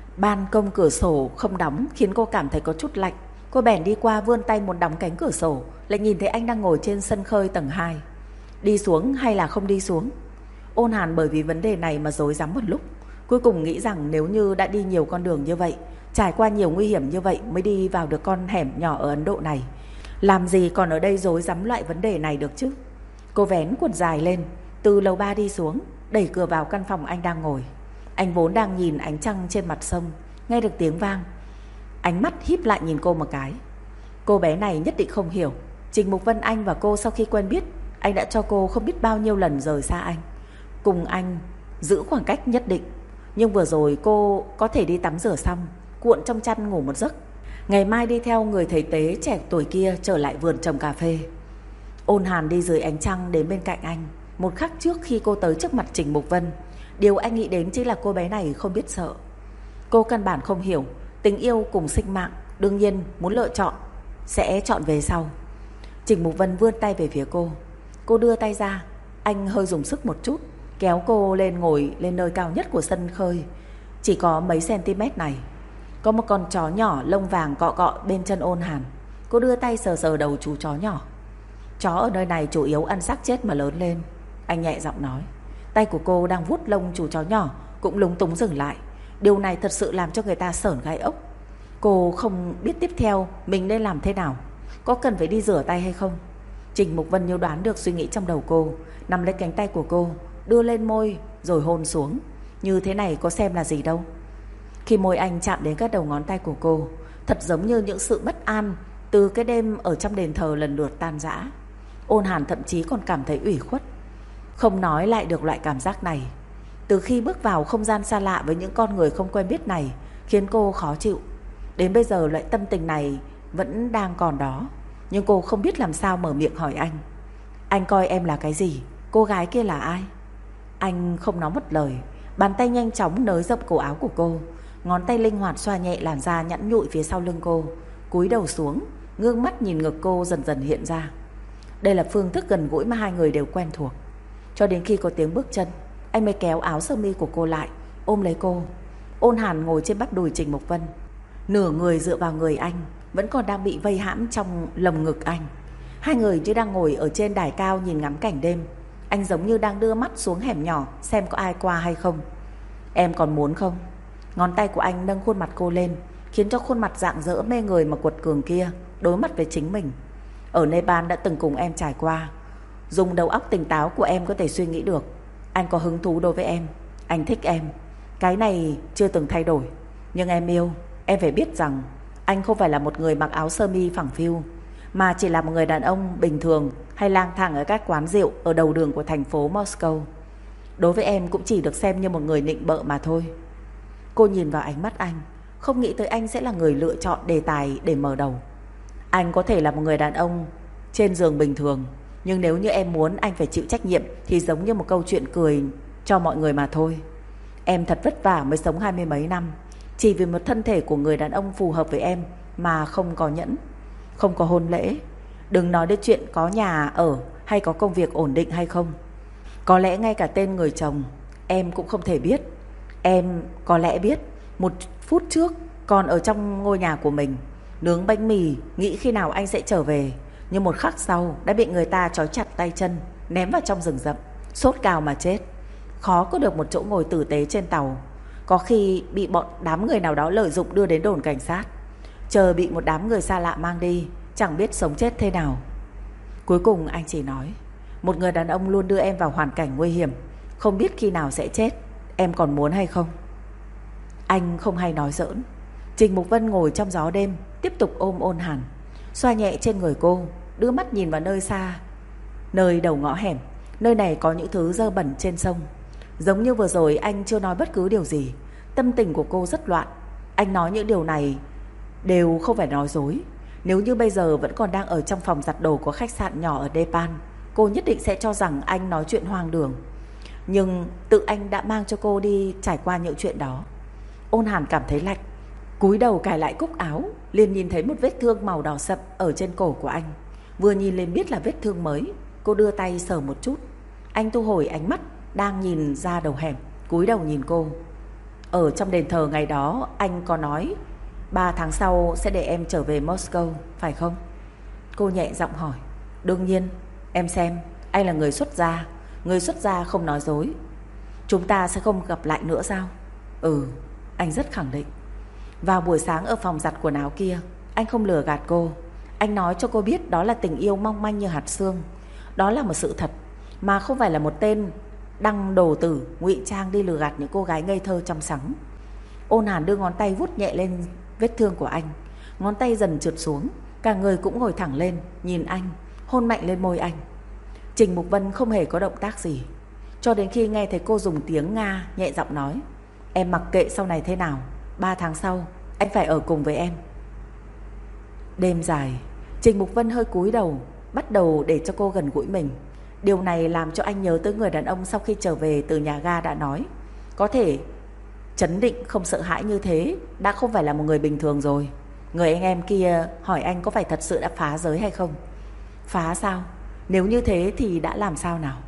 Ban công cửa sổ không đóng khiến cô cảm thấy có chút lạnh. Cô bèn đi qua vươn tay muốn đóng cánh cửa sổ, lại nhìn thấy anh đang ngồi trên sân khơi tầng 2. Đi xuống hay là không đi xuống? Ôn Hàn bởi vì vấn đề này mà rối rắm một lúc. Cuối cùng nghĩ rằng nếu như đã đi nhiều con đường như vậy, trải qua nhiều nguy hiểm như vậy mới đi vào được con hẻm nhỏ ở Ấn Độ này, làm gì còn ở đây rối rắm loại vấn đề này được chứ. Cô vén quần dài lên, từ lầu 3 đi xuống, đẩy cửa vào căn phòng anh đang ngồi. Anh vốn đang nhìn ánh trăng trên mặt sông, nghe được tiếng vang, ánh mắt híp lại nhìn cô một cái. Cô bé này nhất định không hiểu, Trình Mục Vân Anh và cô sau khi quen biết, anh đã cho cô không biết bao nhiêu lần rời xa anh, cùng anh giữ khoảng cách nhất định. Nhưng vừa rồi cô có thể đi tắm rửa xong, cuộn trong chăn ngủ một giấc, ngày mai đi theo người thầy tế trẻ tuổi kia trở lại vườn trồng cà phê. Ôn Hàn đi dưới ánh trăng đến bên cạnh anh. Một khắc trước khi cô tới trước mặt Trình Mục Vân, điều anh nghĩ đến chính là cô bé này không biết sợ. Cô căn bản không hiểu tình yêu cùng sinh mạng, đương nhiên muốn lựa chọn sẽ chọn về sau. Trình Mục Vân vươn tay về phía cô. Cô đưa tay ra, anh hơi dùng sức một chút, kéo cô lên ngồi lên nơi cao nhất của sân khơi, chỉ có mấy cm này. Có một con chó nhỏ lông vàng cọ cọ bên chân Ôn Hàn. Cô đưa tay sờ sờ đầu chú chó nhỏ. Chó ở nơi này chủ yếu ăn xác chết mà lớn lên, anh nhẹ giọng nói. Tay của cô đang vuốt lông chú chó nhỏ cũng lúng túng dừng lại. Điều này thật sự làm cho người ta sởn gai ốc. Cô không biết tiếp theo mình nên làm thế nào. Có cần phải đi rửa tay hay không? Trình Mục Vân như đoán được suy nghĩ trong đầu cô, nắm lấy cánh tay của cô, đưa lên môi rồi hôn xuống. Như thế này có xem là gì đâu. Khi môi anh chạm đến các đầu ngón tay của cô, thật giống như những sự bất an từ cái đêm ở trong đền thờ lần lượt tan rã. Ôn Hàn thậm chí còn cảm thấy ủy khuất, không nói lại được loại cảm giác này. Từ khi bước vào không gian xa lạ với những con người không quen biết này, khiến cô khó chịu. Đến bây giờ loại tâm tình này vẫn đang còn đó. Nhưng cô không biết làm sao mở miệng hỏi anh. Anh coi em là cái gì? Cô gái kia là ai? Anh không nói một lời. Bàn tay nhanh chóng nới rộng cổ áo của cô, ngón tay linh hoạt xoa nhẹ làn da nhẵn nhụi phía sau lưng cô, cúi đầu xuống, ngước mắt nhìn ngực cô dần dần hiện ra. Đây là phương thức gần gũi mà hai người đều quen thuộc. Cho đến khi có tiếng bước chân, anh mới kéo áo sơ mi của cô lại, ôm lấy cô. Ôn Hàn ngồi trên bắp đùi Trình Mục Vân, nửa người dựa vào người anh, vẫn còn đang bị vây hãm trong lồng ngực anh. Hai người như đang ngồi ở trên đài cao nhìn ngắm cảnh đêm. Anh giống như đang đưa mắt xuống hẻm nhỏ xem có ai qua hay không. Em còn muốn không? Ngón tay của anh nâng khuôn mặt cô lên, khiến cho khuôn mặt rạng rỡ mê người mà quật cường kia đối mặt với chính mình. Ở Nepal đã từng cùng em trải qua. Dùng đầu óc tỉnh táo của em có thể suy nghĩ được anh có hứng thú đối với em, anh thích em. Cái này chưa từng thay đổi. Nhưng em yêu, em phải biết rằng anh không phải là một người mặc áo sơ mi phẳng phiu, mà chỉ là một người đàn ông bình thường hay lang thang ở các quán rượu ở đầu đường của thành phố Moscow. Đối với em cũng chỉ được xem như một người nịnh bợ mà thôi. Cô nhìn vào ánh mắt anh, không nghĩ tới anh sẽ là người lựa chọn đề tài để mở đầu. Anh có thể là một người đàn ông trên giường bình thường, nhưng nếu như em muốn anh phải chịu trách nhiệm thì giống như một câu chuyện cười cho mọi người mà thôi. Em thật vất vả mới sống 20 mấy năm, chỉ vì một thân thể của người đàn ông phù hợp với em mà không có nhẫn, không có hôn lễ. Đừng nói đến chuyện có nhà ở hay có công việc ổn định hay không. Có lẽ ngay cả tên người chồng em cũng không thể biết. Em có lẽ biết một phút trước còn ở trong ngôi nhà của mình nướng bánh mì, nghĩ khi nào anh sẽ trở về. Nhưng một khắc sau đã bị người ta trói chặt tay chân, ném vào trong rừng rậm, sốt cao mà chết. Khó có được một chỗ ngồi tử tế trên tàu. Có khi bị bọn đám người nào đó lợi dụng đưa đến đồn cảnh sát, chờ bị một đám người xa lạ mang đi, chẳng biết sống chết thế nào. Cuối cùng anh chỉ nói, một người đàn ông luôn đưa em vào hoàn cảnh nguy hiểm, không biết khi nào sẽ chết. Em còn muốn hay không? Anh không hay nói giỡn. Trình Mục Vân ngồi trong gió đêm, tiếp tục ôm Ôn Hàn, xoa nhẹ trên người cô, đưa mắt nhìn vào nơi xa, nơi đầu ngõ hẻm. Nơi này có những thứ dơ bẩn trên sông. Giống như vừa rồi anh chưa nói bất cứ điều gì. Tâm tình của cô rất loạn. Anh nói những điều này đều không phải nói dối. Nếu như bây giờ vẫn còn đang ở trong phòng giặt đồ của khách sạn nhỏ ở Nepal, cô nhất định sẽ cho rằng anh nói chuyện hoang đường. Nhưng tự anh đã mang cho cô đi trải qua những chuyện đó. Ôn Hàn cảm thấy lạnh, cúi đầu cài lại cúc áo, liền nhìn thấy một vết thương màu đỏ sậm ở trên cổ của anh. Vừa nhìn lên biết là vết thương mới. Cô đưa tay sờ một chút. Anh thu hồi ánh mắt đang nhìn ra đầu hẻm, cúi đầu nhìn cô. Ở trong đền thờ ngày đó anh có nói 3 tháng sau sẽ để em trở về Moscow, phải không? Cô nhẹ giọng hỏi. Đương nhiên, em xem, anh là người xuất gia. Người xuất gia không nói dối. Chúng ta sẽ không gặp lại nữa sao? Ừ, anh rất khẳng định. Vào buổi sáng ở phòng giặt quần áo kia, anh không lừa gạt cô. Anh nói cho cô biết đó là tình yêu mong manh như hạt xương. Đó là một sự thật, mà không phải là một tên đăng đồ tử ngụy trang đi lừa gạt những cô gái ngây thơ trong sáng. Ôn Hàn đưa ngón tay vuốt nhẹ lên vết thương của anh. Ngón tay dần trượt xuống, cả người cũng ngồi thẳng lên, nhìn anh, hôn mạnh lên môi anh. Trình Mục Vân không hề có động tác gì, cho đến khi nghe thấy cô dùng tiếng Nga nhẹ giọng nói, em mặc kệ sau này thế nào, 3 tháng sau anh phải ở cùng với em. Đêm dài, Trình Mục Vân hơi cúi đầu, bắt đầu để cho cô gần gũi mình. Điều này làm cho anh nhớ tới người đàn ông sau khi trở về từ nhà ga đã nói, có thể trấn định không sợ hãi như thế đã không phải là một người bình thường rồi. Người anh em kia hỏi anh có phải thật sự đã phá giới hay không. Phá sao? Nếu như thế thì đã làm sao nào?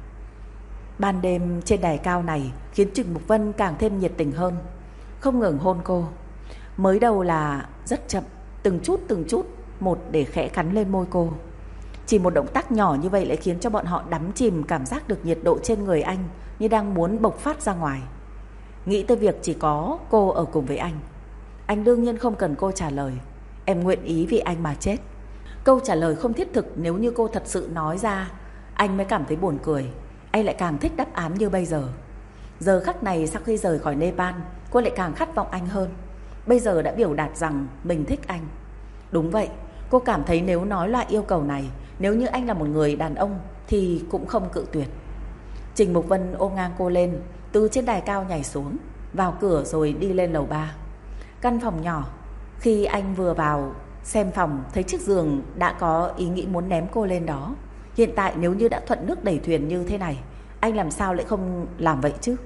Ban đêm trên đài cao này khiến Trình Mục Vân càng thêm nhiệt tình hơn, không ngừng hôn cô. Mới đầu là rất chậm, từng chút một để khẽ cắn lên môi cô. Chỉ một động tác nhỏ như vậy lại khiến cho bọn họ đắm chìm, cảm giác được nhiệt độ trên người anh như đang muốn bộc phát ra ngoài. Nghĩ tới việc chỉ có cô ở cùng với anh đương nhiên không cần cô trả lời, em nguyện ý vì anh mà chết. Câu trả lời không thiết thực, nếu như cô thật sự nói ra, anh mới cảm thấy buồn cười. Anh lại càng thích đáp án như bây giờ. Giờ khắc này sau khi rời khỏi Nepal, cô lại càng khát vọng anh hơn. Bây giờ đã biểu đạt rằng mình thích anh. Đúng vậy, cô cảm thấy nếu nói loại yêu cầu này, nếu như anh là một người đàn ông thì cũng không cự tuyệt. Trình Mục Vân ôm ngang cô lên, từ trên đài cao nhảy xuống, vào cửa rồi đi lên lầu 3. Căn phòng nhỏ, khi anh vừa vào xem phòng, thấy chiếc giường đã có ý nghĩ muốn ném cô lên đó. Hiện tại nếu như đã thuận nước đẩy thuyền như thế này, anh làm sao lại không làm vậy chứ?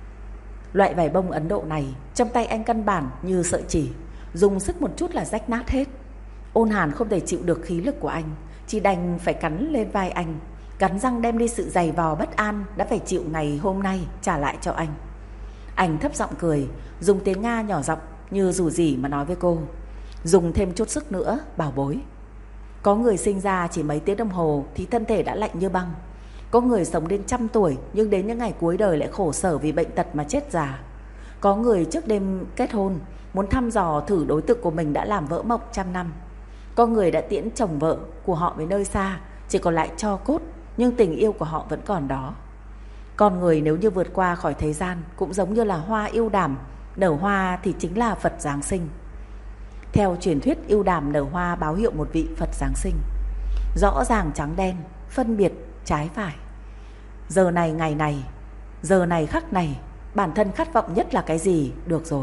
Loại vải bông Ấn Độ này trong tay anh căn bản như sợi chỉ, dùng sức một chút là rách nát hết. Ôn Hàn không thể chịu được khí lực của anh, chỉ đành phải cắn lên vai anh, cắn răng đem đi sự dày vò bất an đã phải chịu ngày hôm nay trả lại cho anh. Anh thấp giọng cười, dùng tiếng Nga nhỏ giọng như dù gì mà nói với cô, dùng thêm chút sức nữa, bảo bối. Có người sinh ra chỉ mấy tiếng đồng hồ thì thân thể đã lạnh như băng. Có người sống đến 100 tuổi nhưng đến những ngày cuối đời lại khổ sở vì bệnh tật mà chết già. Có người trước đêm kết hôn muốn thăm dò thử đối tượng của mình đã làm vỡ mộng 100 năm. Có người đã tiễn chồng vợ của họ về nơi xa, chỉ còn lại tro cốt, nhưng tình yêu của họ vẫn còn đó. Con người nếu như vượt qua khỏi thế gian cũng giống như là hoa ưu đàm, nở hoa thì chính là Phật Giáng sinh. Theo truyền thuyết, ưu đàm nở hoa báo hiệu một vị Phật Giáng sinh. Rõ ràng trắng đen, phân biệt trái phải. Giờ này ngày này, giờ này khắc này, bản thân khát vọng nhất là cái gì? Được rồi.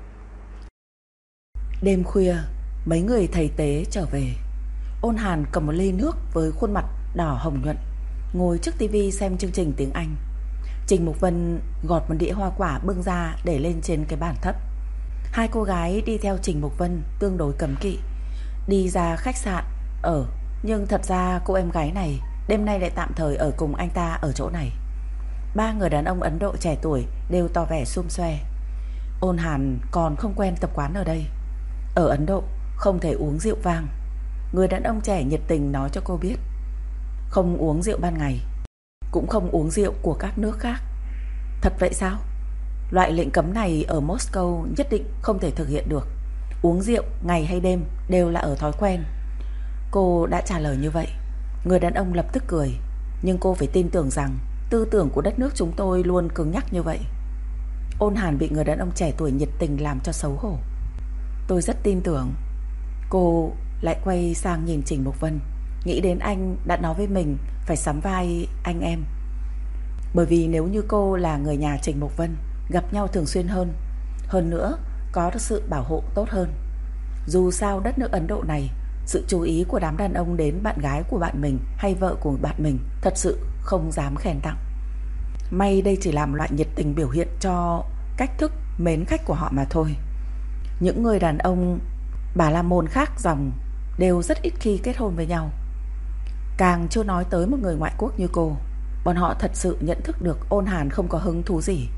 Đêm khuya, mấy người thầy tế trở về. Ôn Hàn cầm một ly nước với khuôn mặt đỏ hồng nhuận, ngồi trước tivi xem chương trình tiếng Anh. Trình Mục Vân gọt một đĩa hoa quả bưng ra để lên trên cái bàn thấp. Hai cô gái đi theo Trình Mục Vân tương đối cấm kỵ, đi ra khách sạn ở, nhưng thật ra cô em gái này đêm nay lại tạm thời ở cùng anh ta ở chỗ này. Ba người đàn ông Ấn Độ trẻ tuổi đều tỏ vẻ xum xoe. Ôn Hàn còn không quen tập quán ở đây. Ở Ấn Độ không thể uống rượu vang. Người đàn ông trẻ nhiệt tình nói cho cô biết, không uống rượu ban ngày, cũng không uống rượu của các nước khác. Thật vậy sao? Loại lệnh cấm này ở Moscow nhất định không thể thực hiện được. Uống rượu ngày hay đêm đều là ở thói quen. Cô đã trả lời như vậy. Người đàn ông lập tức cười. Nhưng cô phải tin tưởng rằng tư tưởng của đất nước chúng tôi luôn cứng nhắc như vậy. Ôn Hàn bị người đàn ông trẻ tuổi nhiệt tình làm cho xấu hổ. Tôi rất tin tưởng. Cô lại quay sang nhìn Trình Mục Vân, nghĩ đến anh đã nói với mình phải sắm vai anh em. Bởi vì nếu như cô là người nhà Trình Mục Vân, gặp nhau thường xuyên hơn nữa có được sự bảo hộ tốt hơn. Dù sao đất nước Ấn Độ này, sự chú ý của đám đàn ông đến bạn gái của bạn mình hay vợ của bạn mình thật sự không dám khen tặng. May đây chỉ làm loại nhiệt tình biểu hiện cho cách thức mến khách của họ mà thôi. Những người đàn ông Bà La Môn khác dòng đều rất ít khi kết hôn với nhau. Càng chưa nói tới một người ngoại quốc như cô. Bọn họ thật sự nhận thức được Ôn Hàn không có hứng thú gì.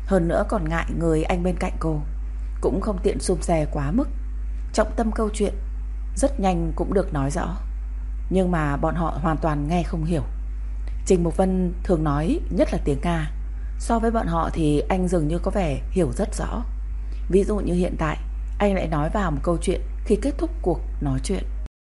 Hơn nữa còn ngại người anh bên cạnh cô, cũng không tiện xum xe quá mức. Trọng tâm câu chuyện rất nhanh cũng được nói rõ, nhưng mà bọn họ hoàn toàn nghe không hiểu. Trình Mục Vân thường nói nhất là tiếng Nga. So với bọn họ thì anh dường như có vẻ hiểu rất rõ. Ví dụ như hiện tại anh lại nói vào một câu chuyện khi kết thúc cuộc nói chuyện.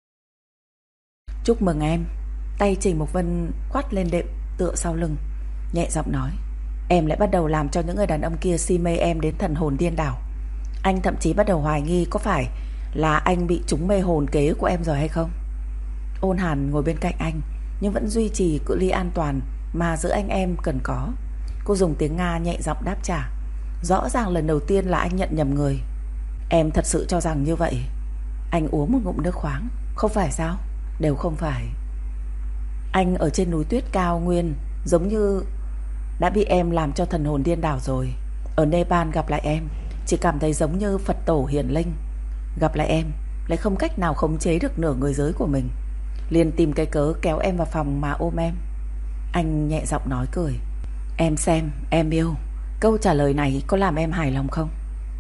Chúc mừng em. Tay Trình Mục Vân khoát lên đệm tựa sau lưng, nhẹ giọng nói, em lại bắt đầu làm cho những người đàn ông kia si mê em đến thần hồn điên đảo. Anh thậm chí bắt đầu hoài nghi có phải là anh bị trúng mê hồn kế của em rồi hay không. Ôn Hàn ngồi bên cạnh anh, nhưng vẫn duy trì cự ly an toàn mà giữa anh em cần có. Cô dùng tiếng Nga nhẹ giọng đáp trả. Rõ ràng lần đầu tiên là anh nhận nhầm người. Em thật sự cho rằng như vậy? Anh uống một ngụm nước khoáng. Không phải sao? Đều không phải. Anh ở trên núi tuyết cao nguyên giống như đã bị em làm cho thần hồn điên đảo rồi. Ở Nepal gặp lại em chỉ cảm thấy giống như Phật tổ hiển linh. Gặp lại em lại không cách nào khống chế được nửa người giới của mình, liền tìm cái cớ kéo em vào phòng mà ôm em. Anh nhẹ giọng nói cười. Em xem, em yêu, câu trả lời này có làm em hài lòng không?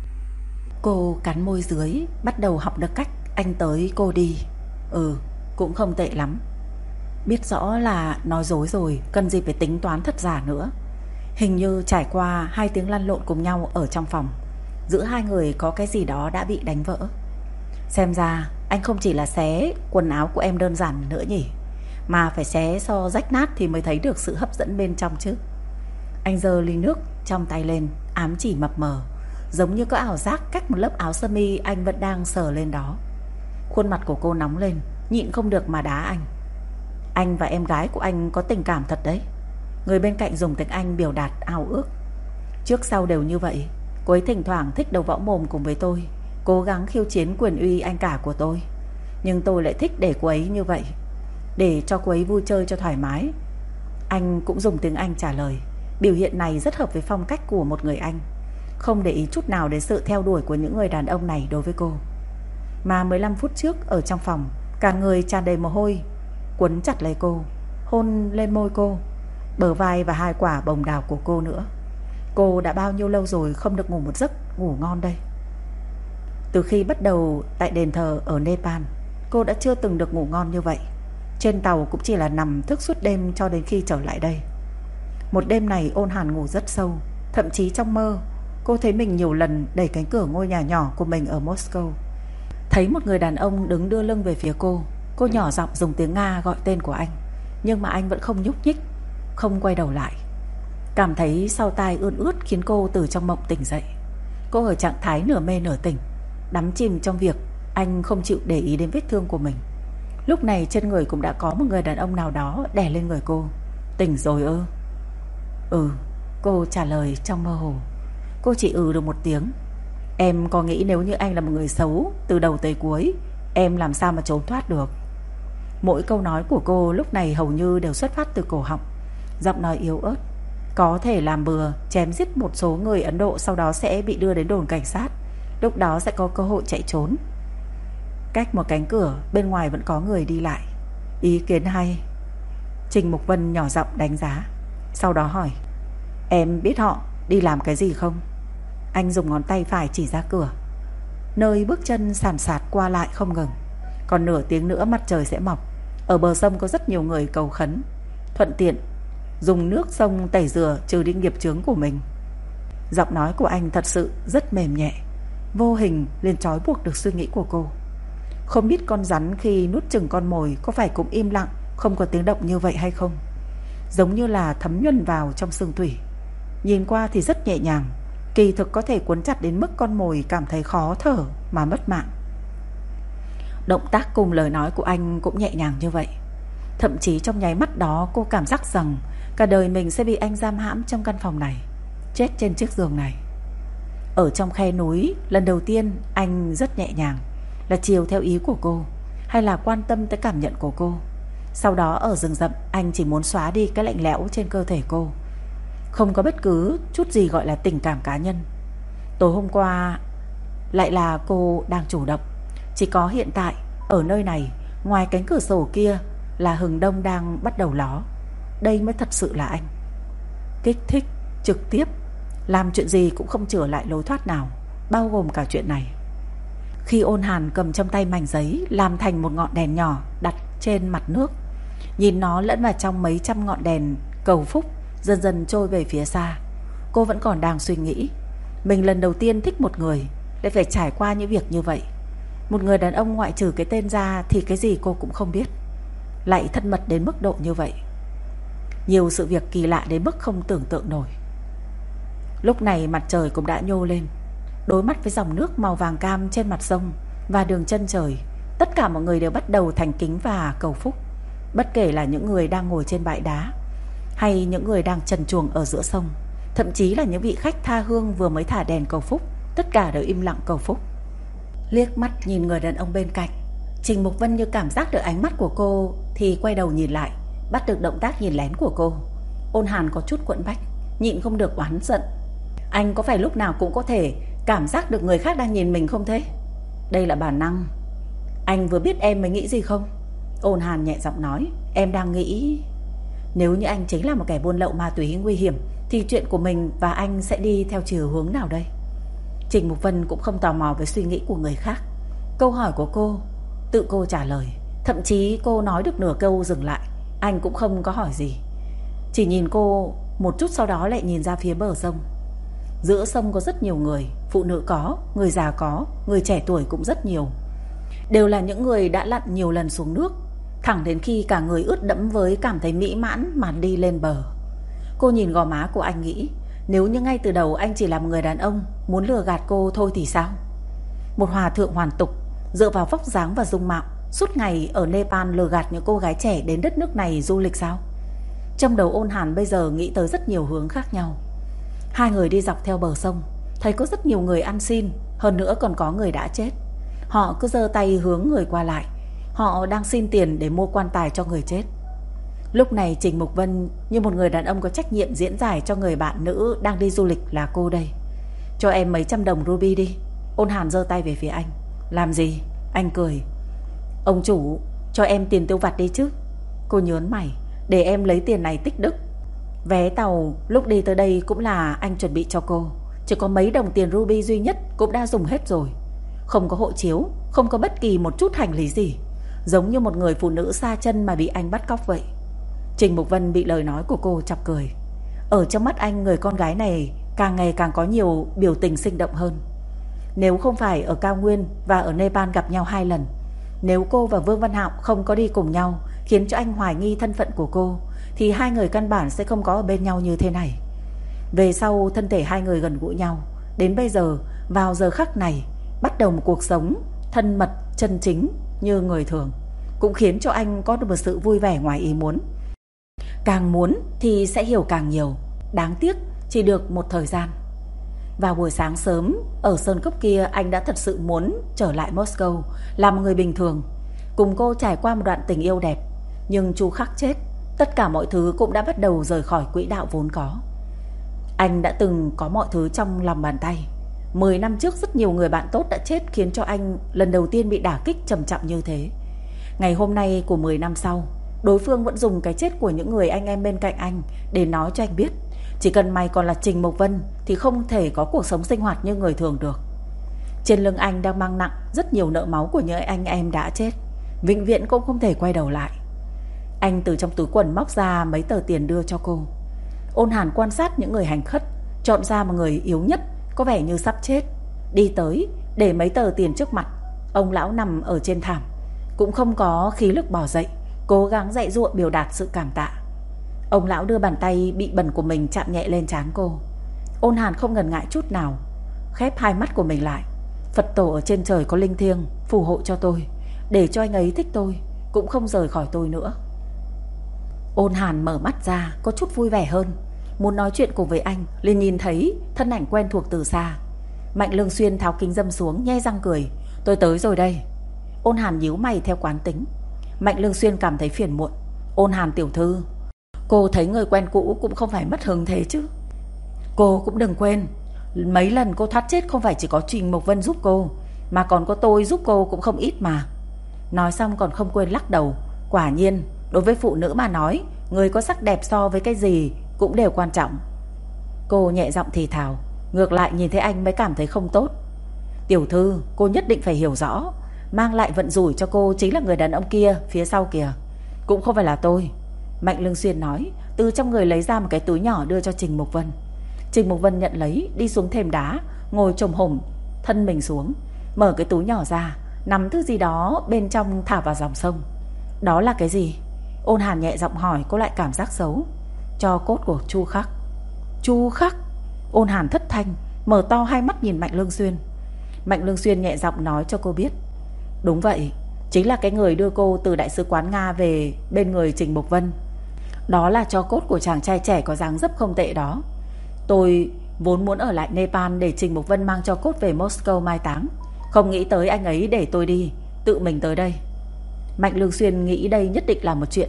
Cô cắn môi dưới, bắt đầu học được cách anh tới cô đi. Cũng không tệ lắm. Biết rõ là nói dối rồi, cần gì phải tính toán thật giả nữa. Hình như trải qua 2 tiếng lăn lộn cùng nhau ở trong phòng, giữa hai người có cái gì đó đã bị đánh vỡ. Xem ra anh không chỉ là xé quần áo của em đơn giản nữa nhỉ, mà phải xé so rách nát thì mới thấy được sự hấp dẫn bên trong chứ. Anh giơ ly nước trong tay lên, ám chỉ mập mờ, giống như có ảo giác cách một lớp áo sơ mi anh vẫn đang sờ lên đó. Khuôn mặt của cô nóng lên, nhịn không được mà đá anh. Anh và em gái của anh có tình cảm thật đấy. Người bên cạnh dùng tiếng Anh biểu đạt ao ước. Trước sau đều như vậy. Cô ấy thỉnh thoảng thích đấu võ mồm cùng với tôi, cố gắng khiêu chiến quyền uy anh cả của tôi. Nhưng tôi lại thích để cô ấy như vậy, để cho cô ấy vui chơi cho thoải mái. Anh cũng dùng tiếng Anh trả lời. Biểu hiện này rất hợp với phong cách của một người Anh, không để ý chút nào đến sự theo đuổi của những người đàn ông này đối với cô. Mà 15 phút trước ở trong phòng, cả người tràn đầy mồ hôi, quấn chặt lấy cô, hôn lên môi cô, bờ vai và 2 quả bồng đào của cô nữa. Cô đã bao nhiêu lâu rồi không được ngủ một giấc ngủ ngon đây? Từ khi bắt đầu tại đền thờ ở Nepal, cô đã chưa từng được ngủ ngon như vậy. Trên tàu cũng chỉ là nằm thức suốt đêm cho đến khi trở lại đây. Một đêm này Ôn Hàn ngủ rất sâu. Thậm chí trong mơ, cô thấy mình nhiều lần đẩy cánh cửa ngôi nhà nhỏ của mình ở Moscow. Thấy một người đàn ông đứng đưa lưng về phía cô. Cô nhỏ giọng dùng tiếng Nga gọi tên của anh, nhưng mà anh vẫn không nhúc nhích, không quay đầu lại. Cảm thấy sau tai ươn ướt khiến cô từ trong mộng tỉnh dậy. Cô ở trạng thái nửa mê nửa tỉnh, đắm chìm trong việc anh không chịu để ý đến vết thương của mình. Lúc này trên người cũng đã có một người đàn ông nào đó đè lên người cô. Tỉnh rồi ư? Cô trả lời trong mơ hồ. Cô chỉ được một tiếng. Em có nghĩ nếu như anh là một người xấu từ đầu tới cuối, em làm sao mà trốn thoát được? Mỗi câu nói của cô lúc này hầu như đều xuất phát từ cổ họng, giọng nói yếu ớt. Có thể làm bừa, chém giết một số người Ấn Độ, sau đó sẽ bị đưa đến đồn cảnh sát. Lúc đó sẽ có cơ hội chạy trốn. Cách một cánh cửa, bên ngoài vẫn có người đi lại. Ý kiến hay. Trình Mục Vân nhỏ giọng đánh giá, sau đó hỏi, em biết họ đi làm cái gì không? Anh dùng ngón tay phải chỉ ra cửa, nơi bước chân sàn sạt qua lại không ngừng. Còn nửa tiếng nữa mặt trời sẽ mọc. Ở bờ sông có rất nhiều người cầu khấn, thuận tiện dùng nước sông tẩy rửa trừ đi nghiệp chướng của mình. Giọng nói của anh thật sự rất mềm nhẹ, vô hình liền trói buộc được suy nghĩ của cô. Không biết con rắn khi nuốt chừng con mồi có phải cũng im lặng, không có tiếng động như vậy hay không? Giống như là thấm nhuần vào trong xương thủy. Nhìn qua thì rất nhẹ nhàng, kỳ thực có thể cuốn chặt đến mức con mồi cảm thấy khó thở mà mất mạng. Động tác cùng lời nói của anh cũng nhẹ nhàng như vậy. Thậm chí trong nháy mắt đó cô cảm giác rằng cả đời mình sẽ bị anh giam hãm trong căn phòng này, chết trên chiếc giường này. Ở trong khe núi, lần đầu tiên anh rất nhẹ nhàng, là chiều theo ý của cô, hay là quan tâm tới cảm nhận của cô. Sau đó ở rừng rậm, anh chỉ muốn xóa đi cái lạnh lẽo trên cơ thể cô. Không có bất cứ chút gì gọi là tình cảm cá nhân. Tối hôm qua lại là cô đang chủ động. Chỉ có hiện tại, ở nơi này, ngoài cánh cửa sổ kia là hừng đông đang bắt đầu ló. Đây mới thật sự là anh. Kích thích, trực tiếp, làm chuyện gì cũng không chừa lại lối thoát nào, bao gồm cả chuyện này. Khi Ôn Hàn cầm trong tay mảnh giấy làm thành một ngọn đèn nhỏ đặt trên mặt nước, nhìn nó lẫn vào trong mấy trăm ngọn đèn cầu phúc dần dần trôi về phía xa, cô vẫn còn đang suy nghĩ. Mình lần đầu tiên thích một người lại phải trải qua những việc như vậy. Một người đàn ông ngoại trừ cái tên ra thì cái gì cô cũng không biết, lại thân mật đến mức độ như vậy. Nhiều sự việc kỳ lạ đến mức không tưởng tượng nổi. Lúc này mặt trời cũng đã nhô lên, đối mắt với dòng nước màu vàng cam trên mặt sông và đường chân trời. Tất cả mọi người đều bắt đầu thành kính và cầu phúc. Bất kể là những người đang ngồi trên bãi đá hay những người đang trần truồng ở giữa sông, thậm chí là những vị khách tha hương vừa mới thả đèn cầu phúc, tất cả đều im lặng cầu phúc. Liếc mắt nhìn người đàn ông bên cạnh, Trình Mục Vân như cảm giác được ánh mắt của cô thì quay đầu nhìn lại, bắt được động tác nhìn lén của cô. Ôn Hàn có chút quẫn bách, nhịn không được oán giận. Anh có phải lúc nào cũng có thể cảm giác được người khác đang nhìn mình không thế? Đây là bản năng. Anh vừa biết em mới nghĩ gì không? Ôn Hàn nhẹ giọng nói. Em đang nghĩ, nếu như anh chính là một kẻ buôn lậu ma túy nguy hiểm thì chuyện của mình và anh sẽ đi theo chiều hướng nào đây? Trình Mục Vân cũng không tò mò với suy nghĩ của người khác. Câu hỏi của cô tự cô trả lời. Thậm chí cô nói được nửa câu dừng lại, anh cũng không có hỏi gì, chỉ nhìn cô một chút, sau đó lại nhìn ra phía bờ sông. Giữa sông có rất nhiều người, phụ nữ có, người già có, người trẻ tuổi cũng rất nhiều. Đều là những người đã lặn nhiều lần xuống nước, thẳng đến khi cả người ướt đẫm với cảm thấy mỹ mãn mà đi lên bờ. Cô nhìn gò má của anh nghĩ, nếu như ngay từ đầu anh chỉ là một người đàn ông muốn lừa gạt cô thôi thì sao? Một hòa thượng hoàn tục, dựa vào vóc dáng và dung mạo, suốt ngày ở Nepal lừa gạt những cô gái trẻ đến đất nước này du lịch sao? Trong đầu Ôn Hàn bây giờ nghĩ tới rất nhiều hướng khác nhau. Hai người đi dọc theo bờ sông, thấy có rất nhiều người ăn xin, hơn nữa còn có người đã chết. Họ cứ giơ tay hướng người qua lại, họ đang xin tiền để mua quan tài cho người chết. Lúc này Trình Mục Vân như một người đàn ông có trách nhiệm diễn giải cho người bạn nữ đang đi du lịch là cô đây. Cho em mấy trăm đồng ruby đi. Ôn Hàn giơ tay về phía anh. Làm gì? Anh cười. Ông chủ, cho em tiền tiêu vặt đi chứ. Cô nhớn mày. Để em lấy tiền này tích đức. Vé tàu lúc đi tới đây cũng là anh chuẩn bị cho cô, chỉ có mấy đồng tiền ruby duy nhất cũng đã dùng hết rồi. Không có hộ chiếu, không có bất kỳ một chút hành lý gì, giống như một người phụ nữ xa chân mà bị anh bắt cóc vậy. Trình Mục Vân bị lời nói của cô chọc cười. Ở trong mắt anh, người con gái này càng ngày càng có nhiều biểu tình sinh động hơn. Nếu không phải ở cao nguyên và ở Nepal gặp nhau 2 lần, nếu cô và Vương Văn Hạo không có đi cùng nhau khiến cho anh hoài nghi thân phận của cô, thì hai người căn bản sẽ không có ở bên nhau như thế này. Về sau thân thể hai người gần gũi nhau, đến bây giờ, vào giờ khắc này, bắt đầu một cuộc sống thân mật chân chính như người thường, cũng khiến cho anh có được một sự vui vẻ ngoài ý muốn. Càng muốn thì sẽ hiểu càng nhiều. Đáng tiếc chỉ được một thời gian. Vào buổi sáng sớm ở sơn cốc kia, anh đã thật sự muốn trở lại Moscow làm một người bình thường, cùng cô trải qua một đoạn tình yêu đẹp. Nhưng Chu Khắc chết, tất cả mọi thứ cũng đã bắt đầu rời khỏi quỹ đạo vốn có. Anh đã từng có mọi thứ trong lòng bàn tay. 10 năm trước rất nhiều người bạn tốt đã chết, khiến cho anh lần đầu tiên bị đả kích trầm trọng như thế. Ngày hôm nay của 10 năm sau, đối phương vẫn dùng cái chết của những người anh em bên cạnh anh để nói cho anh biết, chỉ cần mày còn là Trình Mục Vân thì không thể có cuộc sống sinh hoạt như người thường được. Trên lưng anh đang mang nặng rất nhiều nợ máu của những anh em đã chết, vĩnh viễn cũng không thể quay đầu lại. Anh từ trong túi quần móc ra mấy tờ tiền đưa cho cô. Ôn Hàn quan sát những người hành khất, chọn ra một người yếu nhất, có vẻ như sắp chết, đi tới để mấy tờ tiền trước mặt. Ông lão nằm ở trên thảm, cũng không có khí lực bò dậy, cố gắng dạy dụa biểu đạt sự cảm tạ. Ông lão đưa bàn tay bị bẩn của mình chạm nhẹ lên trán cô. Ôn Hàn không ngần ngại chút nào, khép hai mắt của mình lại. Phật tổ ở trên trời có linh thiêng phù hộ cho tôi, để cho anh ấy thích tôi, cũng không rời khỏi tôi nữa. Ôn Hàn mở mắt ra, có chút vui vẻ hơn, muốn nói chuyện cùng với anh, liền nhìn thấy thân ảnh quen thuộc từ xa. Mạnh Lương Xuyên tháo kính dâm xuống, nhe răng cười. Tôi tới rồi đây. Ôn Hàn nhíu mày theo quán tính. Mạnh Lương Xuyên cảm thấy phiền muộn. Ôn Hàn tiểu thư, cô thấy người quen cũ cũng không phải mất hứng thế chứ. Cô cũng đừng quên, mấy lần cô thoát chết không phải chỉ có Trình Mục Vân giúp cô, mà còn có tôi giúp cô cũng không ít mà. Nói xong còn không quên lắc đầu. Quả nhiên, đối với phụ nữ mà nói, người có sắc đẹp so với cái gì cũng đều quan trọng. Cô nhẹ giọng thì thào. Ngược lại nhìn thấy anh mới cảm thấy không tốt. Tiểu thư, cô nhất định phải hiểu rõ, mang lại vận rủi cho cô chính là người đàn ông kia phía sau kìa. Cũng không phải là tôi, Mạnh Lương Xuyên nói, từ trong người lấy ra một cái túi nhỏ đưa cho Trình Mục Vân. Trình Mục Vân nhận lấy, đi xuống thềm đá, ngồi chồm hổm thân mình xuống, mở cái túi nhỏ ra, nắm thứ gì đó bên trong thả vào dòng sông. Đó là cái gì? Ôn Hàn nhẹ giọng hỏi, cô lại cảm giác xấu. Tro cốt của Chu Khắc. Chu Khắc? Ôn Hàn thất thanh, mở to hai mắt nhìn Mạnh Lương Xuyên. Mạnh Lương Xuyên nhẹ giọng nói cho cô biết. Đúng vậy, chính là cái người đưa cô từ đại sứ quán Nga về bên người Trình Mục Vân. Đó là tro cốt của chàng trai trẻ có dáng dấp không tệ đó. Tôi vốn muốn ở lại Nepal để Trình Mục Vân mang tro cốt về Moscow mai táng, không nghĩ tới anh ấy để tôi đi, tự mình tới đây. Mạnh Lương Xuyên nghĩ đây nhất định là một chuyện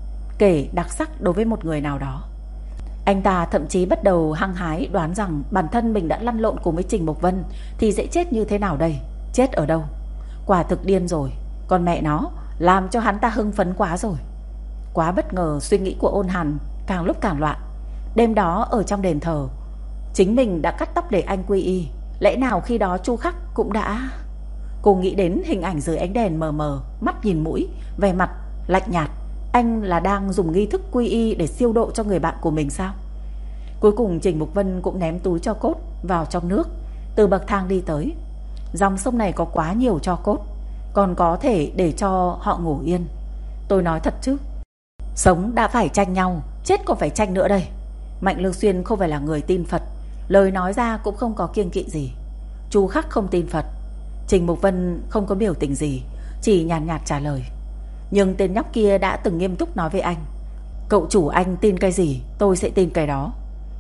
kể đặc sắc đối với một người nào đó. Anh ta thậm chí bắt đầu hăng hái đoán rằng bản thân mình đã lăn lộn cùng với Trình Mục Vân thì sẽ chết như thế nào đây, chết ở đâu. Quả thực điên rồi, còn mẹ nó làm cho hắn ta hưng phấn quá rồi. Quá bất ngờ, suy nghĩ của Ôn Hàn càng lúc càng loạn. Đêm đó ở trong đền thờ, chính mình đã cắt tóc để anh quy y, lẽ nào khi đó Chu Khắc cũng đã... Cô nghĩ đến hình ảnh dưới ánh đèn mờ mờ, mắt nhìn mũi, vẻ mặt lạnh nhạt. Anh là đang dùng nghi thức quy y để siêu độ cho người bạn của mình sao? Cuối cùng Trình Mục Vân cũng ném túi tro cốt vào trong nước, từ bậc thang đi tới. Dòng sông này có quá nhiều tro cốt, còn có thể để cho họ ngủ yên. Tôi nói thật chứ, sống đã phải tranh nhau, chết còn phải tranh nữa đây. Mạnh Lương Xuyên không phải là người tin Phật, lời nói ra cũng không có kiêng kỵ gì. Chu Khắc không tin Phật. Trình Mục Vân không có biểu tình gì, chỉ nhàn nhạt trả lời. Nhưng tên nhóc kia đã từng nghiêm túc nói với anh, cậu chủ anh tin cái gì tôi sẽ tin cái đó.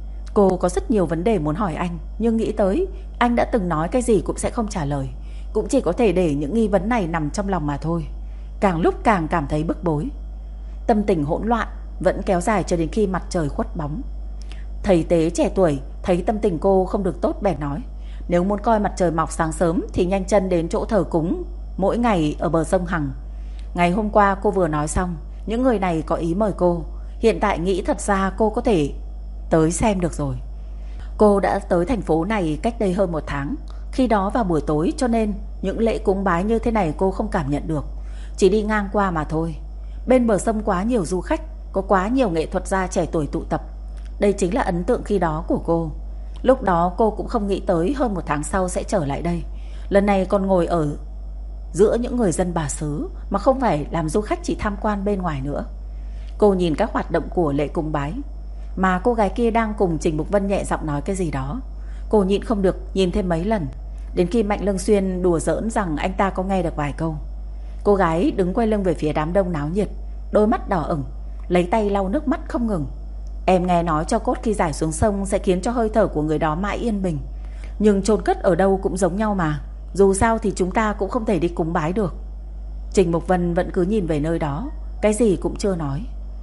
Cô có rất nhiều vấn đề muốn hỏi anh, nhưng nghĩ tới anh đã từng nói cái gì cũng sẽ không trả lời, cũng chỉ có thể để những nghi vấn này nằm trong lòng mà thôi. Càng lúc càng cảm thấy bức bối. Tâm tình hỗn loạn vẫn kéo dài cho đến khi mặt trời khuất bóng. Thầy tế trẻ tuổi thấy tâm tình cô không được tốt bèn nói, nếu muốn coi mặt trời mọc sáng sớm thì nhanh chân đến chỗ thờ cúng mỗi ngày ở bờ sông Hằng. Ngày hôm qua cô vừa nói xong, những người này có ý mời cô. Hiện tại nghĩ thật ra cô có thể tới xem được rồi. Cô đã tới thành phố này cách đây hơn 1 tháng, khi đó vào buổi tối, cho nên những lễ cúng bái như thế này cô không cảm nhận được, chỉ đi ngang qua mà thôi. Bên bờ sông quá nhiều du khách, có quá nhiều nghệ thuật gia trẻ tuổi tụ tập. Đây chính là ấn tượng khi đó của cô. Lúc đó cô cũng không nghĩ tới hơn 1 tháng sau sẽ trở lại đây. Lần này còn ngồi ở giữa những người dân bà xứ, mà không phải làm du khách chỉ tham quan bên ngoài nữa. Cô nhìn các hoạt động của lễ cúng bái, mà cô gái kia đang cùng Trình Mục Vân nhẹ giọng nói cái gì đó. Cô nhịn không được nhìn thêm mấy lần, đến khi Mạnh Lương Xuyên đùa giỡn rằng anh ta có nghe được vài câu. Cô gái đứng quay lưng về phía đám đông náo nhiệt, đôi mắt đỏ ửng, lấy tay lau nước mắt không ngừng. Em nghe nói cho cốt khi giải xuống sông sẽ khiến cho hơi thở của người đó mãi yên bình, nhưng chôn cất ở đâu cũng giống nhau mà, dù sao thì chúng ta cũng không thể đi cúng bái được. Trình Mục Vân vẫn cứ nhìn về nơi đó, cái gì cũng chưa nói.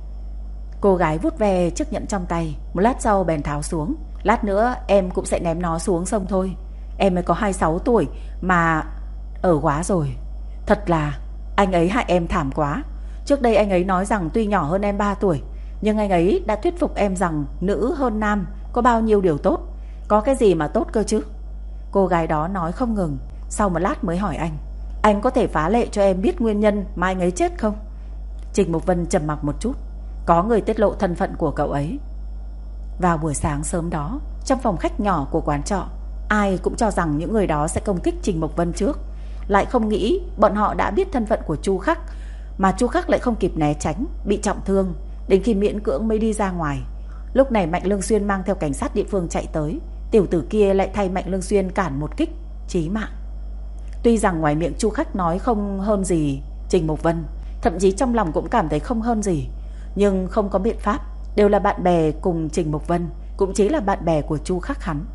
Cô gái vuốt ve chiếc nhẫn trong tay, một lát sau bèn tháo xuống. Lát nữa em cũng sẽ ném nó xuống sông thôi. Em mới có 26 tuổi mà ở quá rồi. Thật là anh ấy hại em thảm quá. Trước đây anh ấy nói rằng tuy nhỏ hơn em 3 tuổi, nhưng anh ấy đã thuyết phục em rằng nữ hơn nam có bao nhiêu điều tốt. Có cái gì mà tốt cơ chứ? Cô gái đó nói không ngừng, sau một lát mới hỏi anh có thể phá lệ cho em biết nguyên nhân mà anh ấy chết không? Trình Mục Vân trầm mặc một chút. Có người tiết lộ thân phận của cậu ấy. Vào buổi sáng sớm đó, trong phòng khách nhỏ của quán trọ, ai cũng cho rằng những người đó sẽ công kích Trình Mục Vân trước, lại không nghĩ bọn họ đã biết thân phận của Chu Khắc, mà Chu Khắc lại không kịp né tránh, bị trọng thương, đến khi miễn cưỡng mới đi ra ngoài. Lúc này Mạnh Lương Xuyên mang theo cảnh sát địa phương chạy tới, tiểu tử kia lại thay Mạnh Lương Xuyên cản một kích chí mạng. Tuy rằng ngoài miệng Chu Khắc nói không hơn gì Trình Mục Vân, thậm chí trong lòng cũng cảm thấy không hơn gì, nhưng không có biện pháp, đều là bạn bè cùng Trình Mục Vân, cũng chính là bạn bè của Chu Khắc hắn.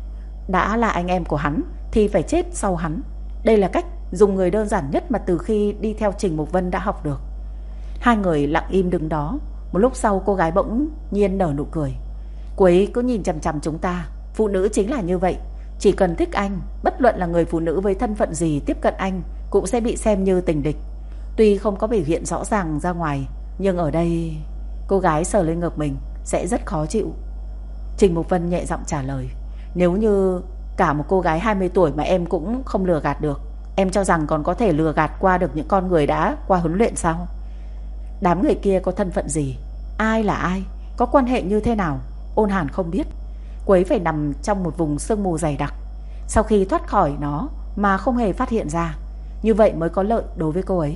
Đã là anh em của hắn thì phải chết sau hắn. Đây là cách dùng người đơn giản nhất mà từ khi đi theo Trình Mục Vân đã học được. Hai người lặng im đứng đó. Một lúc sau cô gái bỗng nhiên nở nụ cười. Cô ấy cứ nhìn chằm chằm chúng ta. Phụ nữ chính là như vậy, chỉ cần thích anh, bất luận là người phụ nữ với thân phận gì tiếp cận anh cũng sẽ bị xem như tình địch. Tuy không có biểu hiện rõ ràng ra ngoài, nhưng ở đây... Cô gái sờ lên ngực mình, sẽ rất khó chịu. Trình Mục Vân nhẹ giọng trả lời. Nếu như cả một cô gái 20 tuổi mà em cũng không lừa gạt được, em cho rằng còn có thể lừa gạt qua được những con người đã qua huấn luyện sao? Đám người kia có thân phận gì? Ai là ai? Có quan hệ như thế nào? Ôn Hàn không biết. Cô ấy phải nằm trong một vùng sương mù dày đặc, sau khi thoát khỏi nó mà không hề phát hiện ra, như vậy mới có lợi đối với cô ấy.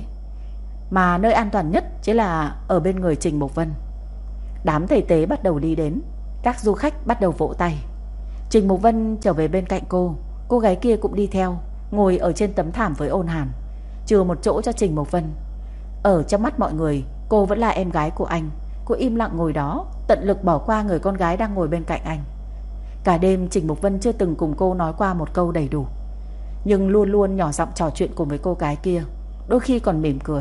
Mà nơi an toàn nhất chính là ở bên người Trình Mục Vân. Đám thầy tế bắt đầu đi đến, các du khách bắt đầu vỗ tay. Trình Mục Vân trở về bên cạnh cô gái kia cũng đi theo, ngồi ở trên tấm thảm với Ôn Hàn, chừa một chỗ cho Trình Mục Vân. Ở trong mắt mọi người, cô vẫn là em gái của anh. Cô im lặng ngồi đó, tận lực bỏ qua người con gái đang ngồi bên cạnh anh. Cả đêm Trình Mục Vân chưa từng cùng cô nói qua một câu đầy đủ, nhưng luôn luôn nhỏ giọng trò chuyện cùng với cô gái kia, đôi khi còn mỉm cười.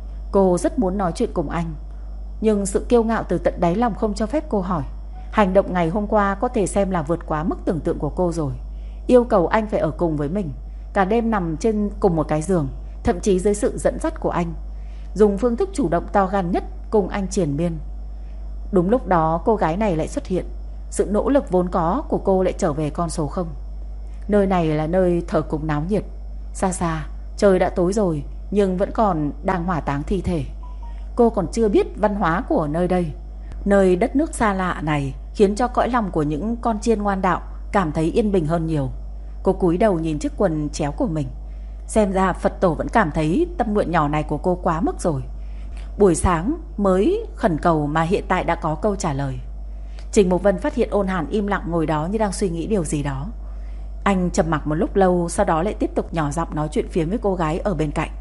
Cô rất muốn nói chuyện cùng anh, nhưng sự kiêu ngạo từ tận đáy lòng không cho phép cô hỏi. Hành động ngày hôm qua có thể xem là vượt quá mức tưởng tượng của cô rồi. Yêu cầu anh phải ở cùng với mình, cả đêm nằm trên cùng một cái giường, thậm chí dưới sự dẫn dắt của anh, dùng phương thức chủ động to gan nhất cùng anh triền miên. Đúng lúc đó cô gái này lại xuất hiện, sự nỗ lực vốn có của cô lại trở về con số 0. Nơi này là nơi thờ cúng náo nhiệt. Xa xa trời đã tối rồi, nhưng vẫn còn đang hỏa táng thi thể. Cô còn chưa biết văn hóa của nơi đây. Nơi đất nước xa lạ này khiến cho cõi lòng của những con chiên ngoan đạo cảm thấy yên bình hơn nhiều. Cô cúi đầu nhìn chiếc quần chéo của mình. Xem ra Phật tổ vẫn cảm thấy tâm nguyện nhỏ này của cô quá mức rồi. Buổi sáng mới khẩn cầu mà hiện tại đã có câu trả lời. Trình Mục Vân phát hiện Ôn Hàn im lặng ngồi đó như đang suy nghĩ điều gì đó. Anh trầm mặc một lúc lâu, sau đó lại tiếp tục nhỏ giọng nói chuyện phiếm với cô gái ở bên cạnh.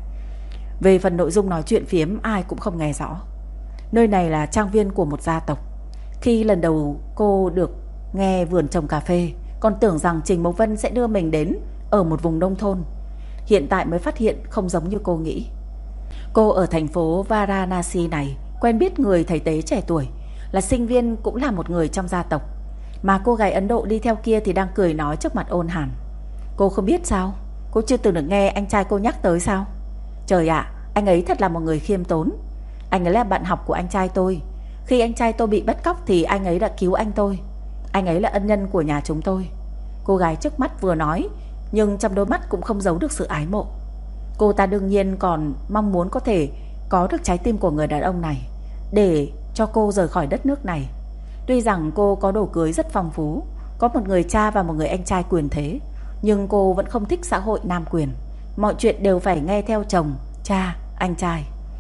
Về phần nội dung nói chuyện phiếm ai cũng không nghe rõ. Nơi này là trang viên của một gia tộc. Khi lần đầu cô được nghe vườn trồng cà phê, còn tưởng rằng Trình Mục Vân sẽ đưa mình đến ở một vùng nông thôn. Hiện tại mới phát hiện không giống như cô nghĩ. Cô ở thành phố Varanasi này quen biết người thầy tế trẻ tuổi, là sinh viên cũng là một người trong gia tộc. Mà cô gái Ấn Độ đi theo kia thì đang cười nói trước mặt Ôn Hàn. Cô không biết sao? Cô chưa từng được nghe anh trai cô nhắc tới sao? Trời ạ, anh ấy thật là một người khiêm tốn. Anh ấy là bạn học của anh trai tôi. Khi anh trai tôi bị bắt cóc thì anh ấy đã cứu anh tôi. Anh ấy là ân nhân của nhà chúng tôi. Cô gái trước mắt vừa nói, nhưng trong đôi mắt cũng không giấu được sự ái mộ. Cô ta đương nhiên còn mong muốn có thể có được trái tim của người đàn ông này, để cho cô rời khỏi đất nước này. Tuy rằng cô có đồ cưới rất phong phú, có một người cha và một người anh trai quyền thế, nhưng cô vẫn không thích xã hội nam quyền. Mọi chuyện đều phải nghe theo chồng, cha, anh trai.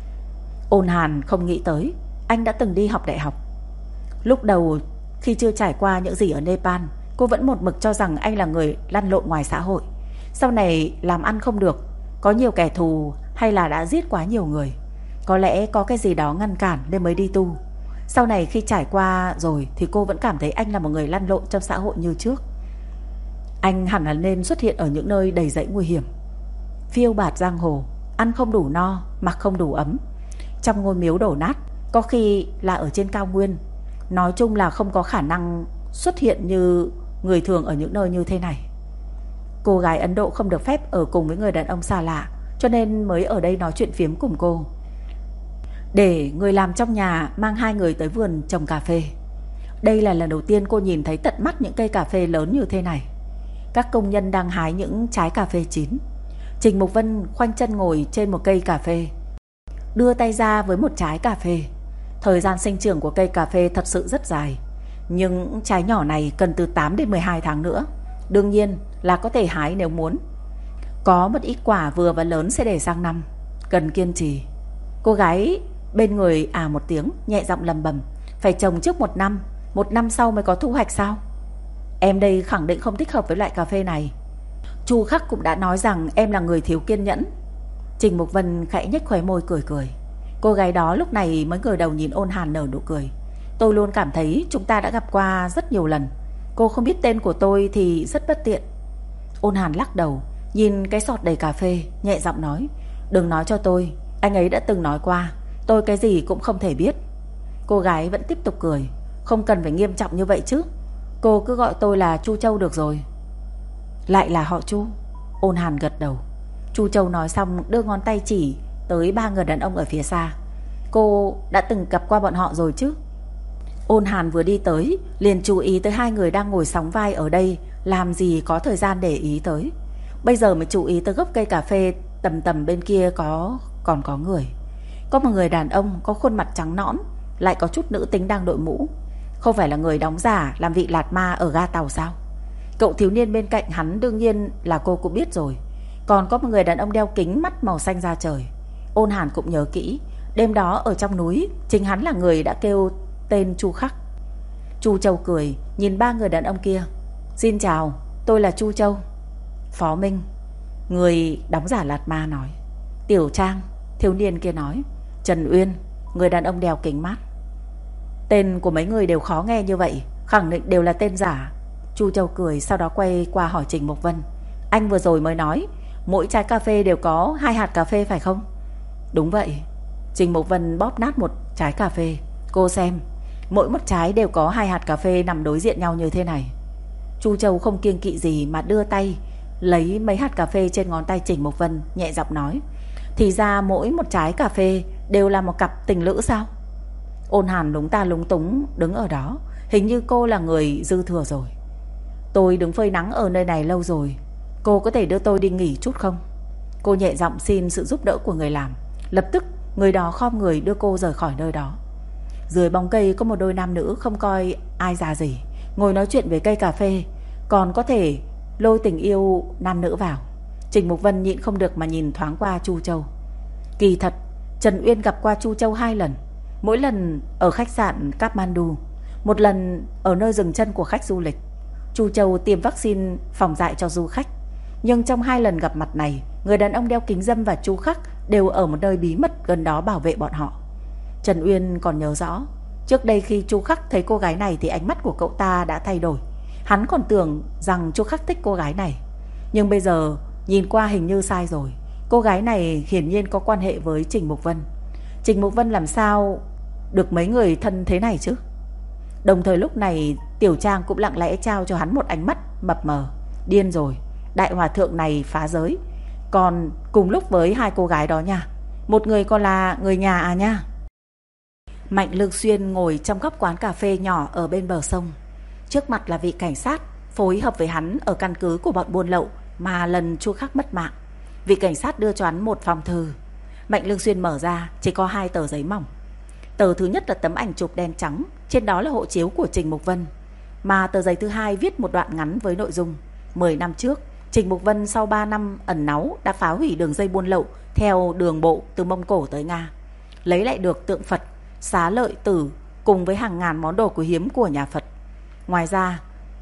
Ôn Hàn không nghĩ tới anh đã từng đi học đại học. Lúc đầu khi chưa trải qua những gì ở Nepal, cô vẫn một mực cho rằng anh là người lăn lộn ngoài xã hội. Sau này làm ăn không được, có nhiều kẻ thù hay là đã giết quá nhiều người. Có lẽ có cái gì đó ngăn cản nên mới đi tu. Sau này khi trải qua rồi thì cô vẫn cảm thấy anh là một người lăn lộn trong xã hội như trước. Anh hẳn là nên xuất hiện ở những nơi đầy rẫy nguy hiểm, phiêu bạt giang hồ, ăn không đủ no, mặc không đủ ấm, trong ngôi miếu đổ nát, có khi là ở trên cao nguyên. Nói chung là không có khả năng xuất hiện như người thường ở những nơi như thế này. Cô gái Ấn Độ không được phép ở cùng với người đàn ông xa lạ, cho nên mới ở đây nói chuyện phiếm cùng cô. Để người làm trong nhà mang hai người tới vườn trồng cà phê. Đây là lần đầu tiên cô nhìn thấy tận mắt những cây cà phê lớn như thế này. Các công nhân đang hái những trái cà phê chín. Trình Mục Vân khoanh chân ngồi trên một cây cà phê, đưa tay ra với một trái cà phê. Thời gian sinh trưởng của cây cà phê thật sự rất dài, nhưng trái nhỏ này cần từ 8 đến 12 tháng nữa. Đương nhiên là có thể hái nếu muốn. Có một ít quả vừa và lớn sẽ để sang năm, cần kiên trì. Cô gái bên người một tiếng, nhẹ giọng lầm bầm. Phải trồng trước 1 năm, 1 năm sau mới có thu hoạch sao? Em đây khẳng định không thích hợp với loại cà phê này. Chu Khắc cũng đã nói rằng em là người thiếu kiên nhẫn. Trình Mục Vân khẽ nhếch khóe môi cười cười. Cô gái đó lúc này mới ngửa đầu nhìn Ôn Hàn nở nụ cười. Tôi luôn cảm thấy chúng ta đã gặp qua rất nhiều lần. Cô không biết tên của tôi thì rất bất tiện. Ôn Hàn lắc đầu, nhìn cái sọt đầy cà phê, nhẹ giọng nói. Đừng nói cho tôi, anh ấy đã từng nói qua, tôi cái gì cũng không thể biết. Cô gái vẫn tiếp tục cười. Không cần phải nghiêm trọng như vậy chứ. Cô cứ gọi tôi là Chu Châu được rồi. Lại là họ Chu? Ôn Hàn gật đầu. Chu Châu nói xong đưa ngón tay chỉ tới 3 người đàn ông ở phía xa. Cô đã từng gặp qua bọn họ rồi chứ? Ôn Hàn vừa đi tới liền chú ý tới hai người đang ngồi sóng vai ở đây, làm gì có thời gian để ý tới. Bây giờ mới chú ý tới gốc cây cà phê tầm tầm bên kia còn có người. Có một người đàn ông có khuôn mặt trắng nõn, lại có chút nữ tính đang đội mũ. Không phải là người đóng giả làm vị lạt ma ở ga tàu sao? Cậu thiếu niên bên cạnh hắn đương nhiên là cô cũng biết rồi. Còn có một người đàn ông đeo kính mắt màu xanh da trời. Ôn Hàn cũng nhớ kỹ, đêm đó ở trong núi chính hắn là người đã kêu tên Chu Khắc. Chu Châu cười nhìn ba người đàn ông kia. Xin chào, tôi là Chu Châu. Phó Minh, người đóng giả lạt ma nói. Tiểu Trang, thiếu niên kia nói. Trần Uyên, người đàn ông đeo kính mát. Tên của mấy người đều khó nghe như vậy, khẳng định đều là tên giả. Chu Châu cười, sau đó quay qua hỏi Trình Mục Vân. Anh vừa rồi mới nói mỗi trái cà phê đều có 2 hạt cà phê phải không? Đúng vậy. Trình Mục Vân bóp nát một trái cà phê. Cô xem, mỗi một trái đều có 2 hạt cà phê nằm đối diện nhau như thế này. Chu Châu không kiêng kỵ gì mà đưa tay lấy mấy hạt cà phê trên ngón tay Trình Mục Vân, nhẹ giọng nói. Thì ra mỗi một trái cà phê đều là một cặp tình lữ sao? Ôn Hàn lúng ta lúng túng đứng ở đó. Hình như cô là người dư thừa rồi. Tôi đứng phơi nắng ở nơi này lâu rồi, cô có thể đưa tôi đi nghỉ chút không? Cô nhẹ giọng xin sự giúp đỡ của người làm. Lập tức người đó khom người đưa cô rời khỏi nơi đó. Dưới bóng cây có một đôi nam nữ không coi ai già gì, ngồi nói chuyện về cây cà phê, còn có thể lôi tình yêu nam nữ vào. Trình Mục Vân nhịn không được mà nhìn thoáng qua Chu Châu. Kỳ thật Trần Uyên gặp qua Chu Châu 2 lần, mỗi lần ở khách sạn Kathmandu, một lần ở nơi dừng chân của khách du lịch. Chu Châu tiêm vaccine phòng dại cho du khách. Nhưng trong 2 lần gặp mặt này, người đàn ông đeo kính râm và Chu Khắc đều ở một nơi bí mật gần đó bảo vệ bọn họ. Trần Uyên còn nhớ rõ, trước đây khi Chu Khắc thấy cô gái này thì ánh mắt của cậu ta đã thay đổi. Hắn còn tưởng rằng Chu Khắc thích cô gái này, nhưng bây giờ nhìn qua hình như sai rồi. Cô gái này hiển nhiên có quan hệ với Trình Mục Vân. Trình Mục Vân làm sao được mấy người thân thế này chứ? Đồng thời lúc này Tiểu Trang cũng lặng lẽ trao cho hắn một ánh mắt mập mờ. Điên rồi, đại hòa thượng này phá giới, còn cùng lúc với 2 cô gái đó nha. Một người còn là người nhà à nha. Mạnh Lương Xuyên ngồi trong góc quán cà phê nhỏ ở bên bờ sông. Trước mặt là vị cảnh sát phối hợp với hắn ở căn cứ của bọn buôn lậu mà lần Chu Khắc mất mạng. Vị cảnh sát đưa cho hắn một phong thư. Mạnh Lương Xuyên mở ra, chỉ có 2 tờ giấy mỏng. Tờ thứ nhất là tấm ảnh chụp đen trắng, trên đó là hộ chiếu của Trình Mục Vân. Mà tờ giấy thứ 2 viết một đoạn ngắn với nội dung 10 năm trước, Trình Mục Vân sau 3 năm ẩn náu đã phá hủy đường dây buôn lậu theo đường bộ từ Mông Cổ tới Nga, lấy lại được tượng Phật, Xá Lợi Tử cùng với hàng ngàn món đồ quý hiếm của nhà Phật. Ngoài ra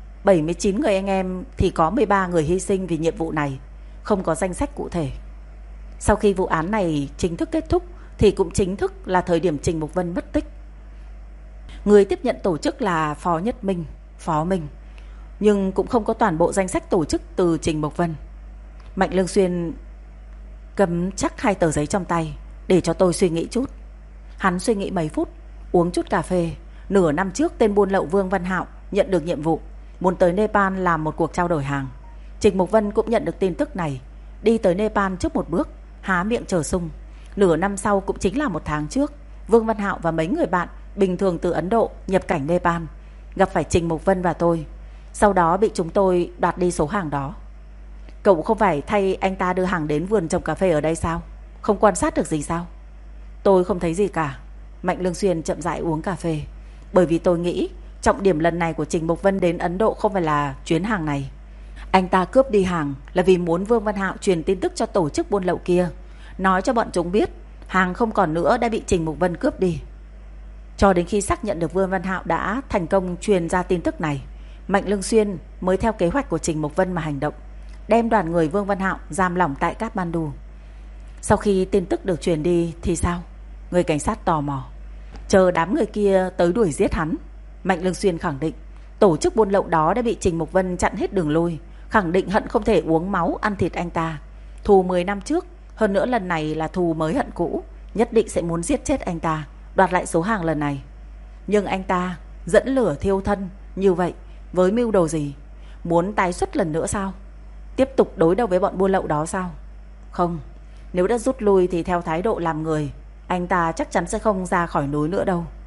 79 người anh em thì có 13 người hy sinh vì nhiệm vụ này, không có danh sách cụ thể. Sau khi vụ án này chính thức kết thúc thì cũng chính thức là thời điểm Trình Mục Vân mất tích. Người tiếp nhận tổ chức là Phó Nhất Minh, Phó Minh, nhưng cũng không có toàn bộ danh sách tổ chức từ Trình Mục Vân. Mạnh Lương Xuyên cầm chắc 2 tờ giấy trong tay, để cho tôi suy nghĩ chút. Hắn suy nghĩ mấy phút, uống chút cà phê. Nửa năm trước tên buôn lậu Vương Văn Hạo nhận được nhiệm vụ, muốn tới Nepal làm một cuộc trao đổi hàng. Trình Mục Vân cũng nhận được tin tức này, đi tới Nepal trước một bước, há miệng chờ sung. Nửa năm sau, cũng chính là 1 tháng trước, Vương Văn Hạo và mấy người bạn bình thường từ Ấn Độ nhập cảnh Nepal, gặp phải Trình Mục Vân và tôi. Sau đó bị chúng tôi đoạt đi số hàng đó. Cậu không phải thay anh ta đưa hàng đến vườn trồng cà phê ở đây sao? Không quan sát được gì sao? Tôi không thấy gì cả. Mạnh Lương Xuyên chậm rãi uống cà phê. Bởi vì tôi nghĩ trọng điểm lần này của Trình Mục Vân đến Ấn Độ không phải là chuyến hàng này. Anh ta cướp đi hàng là vì muốn Vương Văn Hạo truyền tin tức cho tổ chức buôn lậu kia, nói cho bọn chúng biết hàng không còn nữa đã bị Trình Mục Vân cướp đi. Cho đến khi xác nhận được Vương Văn Hạo đã thành công truyền ra tin tức này, Mạnh Lương Xuyên mới theo kế hoạch của Trình Mục Vân mà hành động, đem đoàn người Vương Văn Hạo giam lỏng tại Kathmandu. Sau khi tin tức được truyền đi thì sao? Người cảnh sát tò mò. Chờ đám người kia tới đuổi giết hắn. Mạnh Lương Xuyên khẳng định tổ chức buôn lậu đó đã bị Trình Mục Vân chặn hết đường lui, khẳng định hận không thể uống máu ăn thịt anh ta. Thù 10 năm trước, hơn nữa lần này là thù mới hận cũ, nhất định sẽ muốn giết chết anh ta, đoạt lại số hàng lần này. Nhưng anh ta dẫn lửa thiêu thân như vậy với mưu đồ gì? Muốn tái xuất lần nữa sao? Tiếp tục đối đầu với bọn buôn lậu đó sao? Không, nếu đã rút lui thì theo thái độ làm người, anh ta chắc chắn sẽ không ra khỏi núi nữa đâu.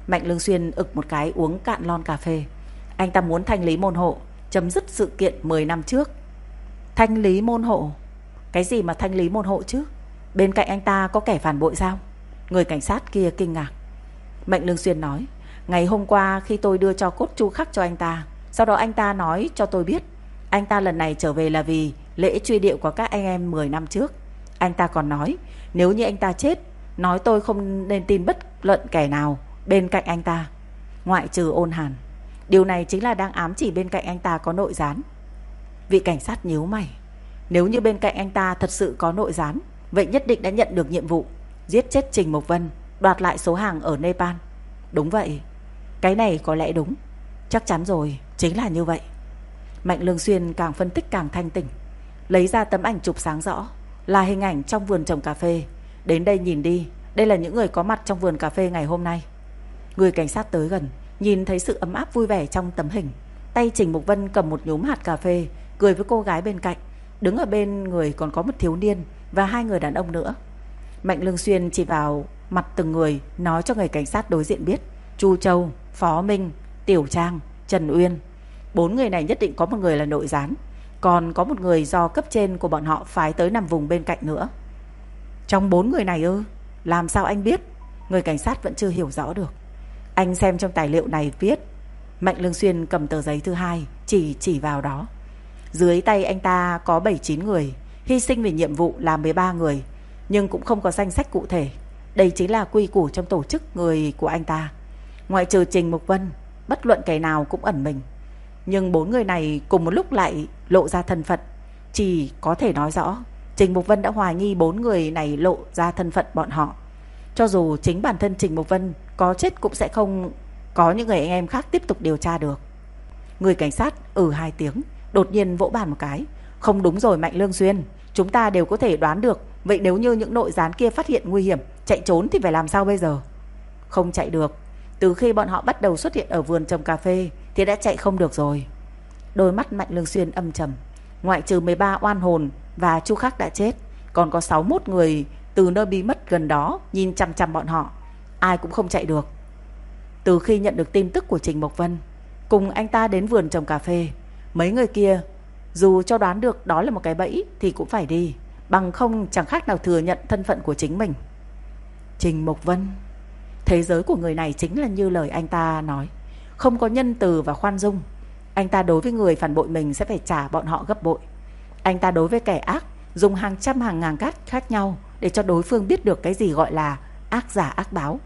Mạnh Lương Xuyên ực một cái uống cạn lon cà phê. Anh ta muốn thanh lý môn hộ, chấm dứt sự kiện 10 năm trước. Thanh lý môn hộ? Cái gì mà thanh lý môn hộ chứ? Bên cạnh anh ta có kẻ phản bội sao? Người cảnh sát kia kinh ngạc. Mạnh Lương Xuyên nói, ngày hôm qua khi tôi đưa cho cốt Chu Khắc cho anh ta, sau đó anh ta nói cho tôi biết anh ta lần này trở về là vì lễ truy điệu của các anh em 10 năm trước. Anh ta còn nói nếu như anh ta chết, nói tôi không nên tin bất luận kẻ nào bên cạnh anh ta, ngoại trừ Ôn Hàn. Điều này chính là đang ám chỉ bên cạnh anh ta có nội gián. Vị cảnh sát nhíu mày. Nếu như bên cạnh anh ta thật sự có nội gián, vậy nhất định đã nhận được nhiệm vụ giết chết Trình Mộc Vân, đoạt lại số hàng ở Nepal. Đúng vậy. Cái này có lẽ đúng. Chắc chắn rồi, chính là như vậy. Mạnh Lương Xuyên càng phân tích càng thanh tỉnh. Lấy ra tấm ảnh chụp sáng rõ, là hình ảnh trong vườn trồng cà phê. Đến đây nhìn đi, đây là những người có mặt trong vườn cà phê ngày hôm nay. Người cảnh sát tới gần, nhìn thấy sự ấm áp vui vẻ trong tấm hình. Tay Trình Mục Vân cầm một nhúm hạt cà phê, cười với cô gái bên cạnh. Đứng ở bên người còn có một thiếu niên và 2 người đàn ông nữa. Mạnh Lương Xuyên chỉ vào mặt từng người, nói cho người cảnh sát đối diện biết. Chu Châu, Phó Minh, Tiểu Trang, Trần Uyên. 4 người này nhất định có một người là nội gián, còn có một người do cấp trên của bọn họ phái tới nằm vùng bên cạnh nữa. Trong 4 người này ư? Làm sao anh biết? Người cảnh sát vẫn chưa hiểu rõ được. Anh xem trong tài liệu này viết. Mạnh Lương Xuyên cầm tờ giấy thứ 2, chỉ vào đó. Dưới tay anh ta có 7-9 người, hy sinh vì nhiệm vụ là 13 người, nhưng cũng không có danh sách cụ thể. Đây chính là quy củ trong tổ chức người của anh ta. Ngoại trừ Trình Mục Vân, bất luận kẻ nào cũng ẩn mình. Nhưng 4 người này cùng một lúc lại lộ ra thân phận. Chỉ có thể nói rõ Trình Mục Vân đã hoài nghi 4 người này lộ ra thân phận bọn họ. Cho dù chính bản thân Trình Mục Vân có chết cũng sẽ không có những người anh em khác tiếp tục điều tra được. Người cảnh sát 2 tiếng, đột nhiên vỗ bàn một cái. Không đúng rồi Mạnh Lương Xuyên, chúng ta đều có thể đoán được. Vậy nếu như những nội gián kia phát hiện nguy hiểm chạy trốn thì phải làm sao bây giờ? Không chạy được. Từ khi bọn họ bắt đầu xuất hiện ở vườn trồng cà phê thì đã chạy không được rồi. Đôi mắt Mạnh Lương Xuyên âm trầm. Ngoại trừ 13 oan hồn và Chu Khắc đã chết, còn có 61 người từ nơi bí mật gần đó nhìn chằm chằm bọn họ. Ai cũng không chạy được. Từ khi nhận được tin tức của Trình Mộc Vân cùng anh ta đến vườn trồng cà phê, mấy người kia dù cho đoán được đó là một cái bẫy thì cũng phải đi, bằng không chẳng khác nào thừa nhận thân phận của chính mình. Trình Mộc Vân, thế giới của người này chính là như lời anh ta nói, không có nhân từ và khoan dung. Anh ta đối với người phản bội mình sẽ phải trả bọn họ gấp bội. Anh ta đối với kẻ ác dùng hàng trăm hàng ngàn cách khác nhau để cho đối phương biết được cái gì gọi là ác giả ác báo.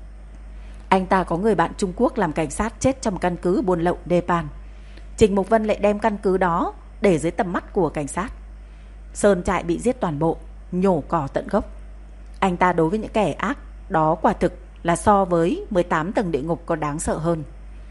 Anh ta có người bạn Trung Quốc làm cảnh sát chết trong căn cứ buôn lậu Nepal. Trình Mục Vân lại đem căn cứ đó để dưới tầm mắt của cảnh sát. Sơn trại bị giết toàn bộ, nhổ cỏ tận gốc. Anh ta đối với những kẻ ác đó quả thực là so với 18 tầng địa ngục còn đáng sợ hơn.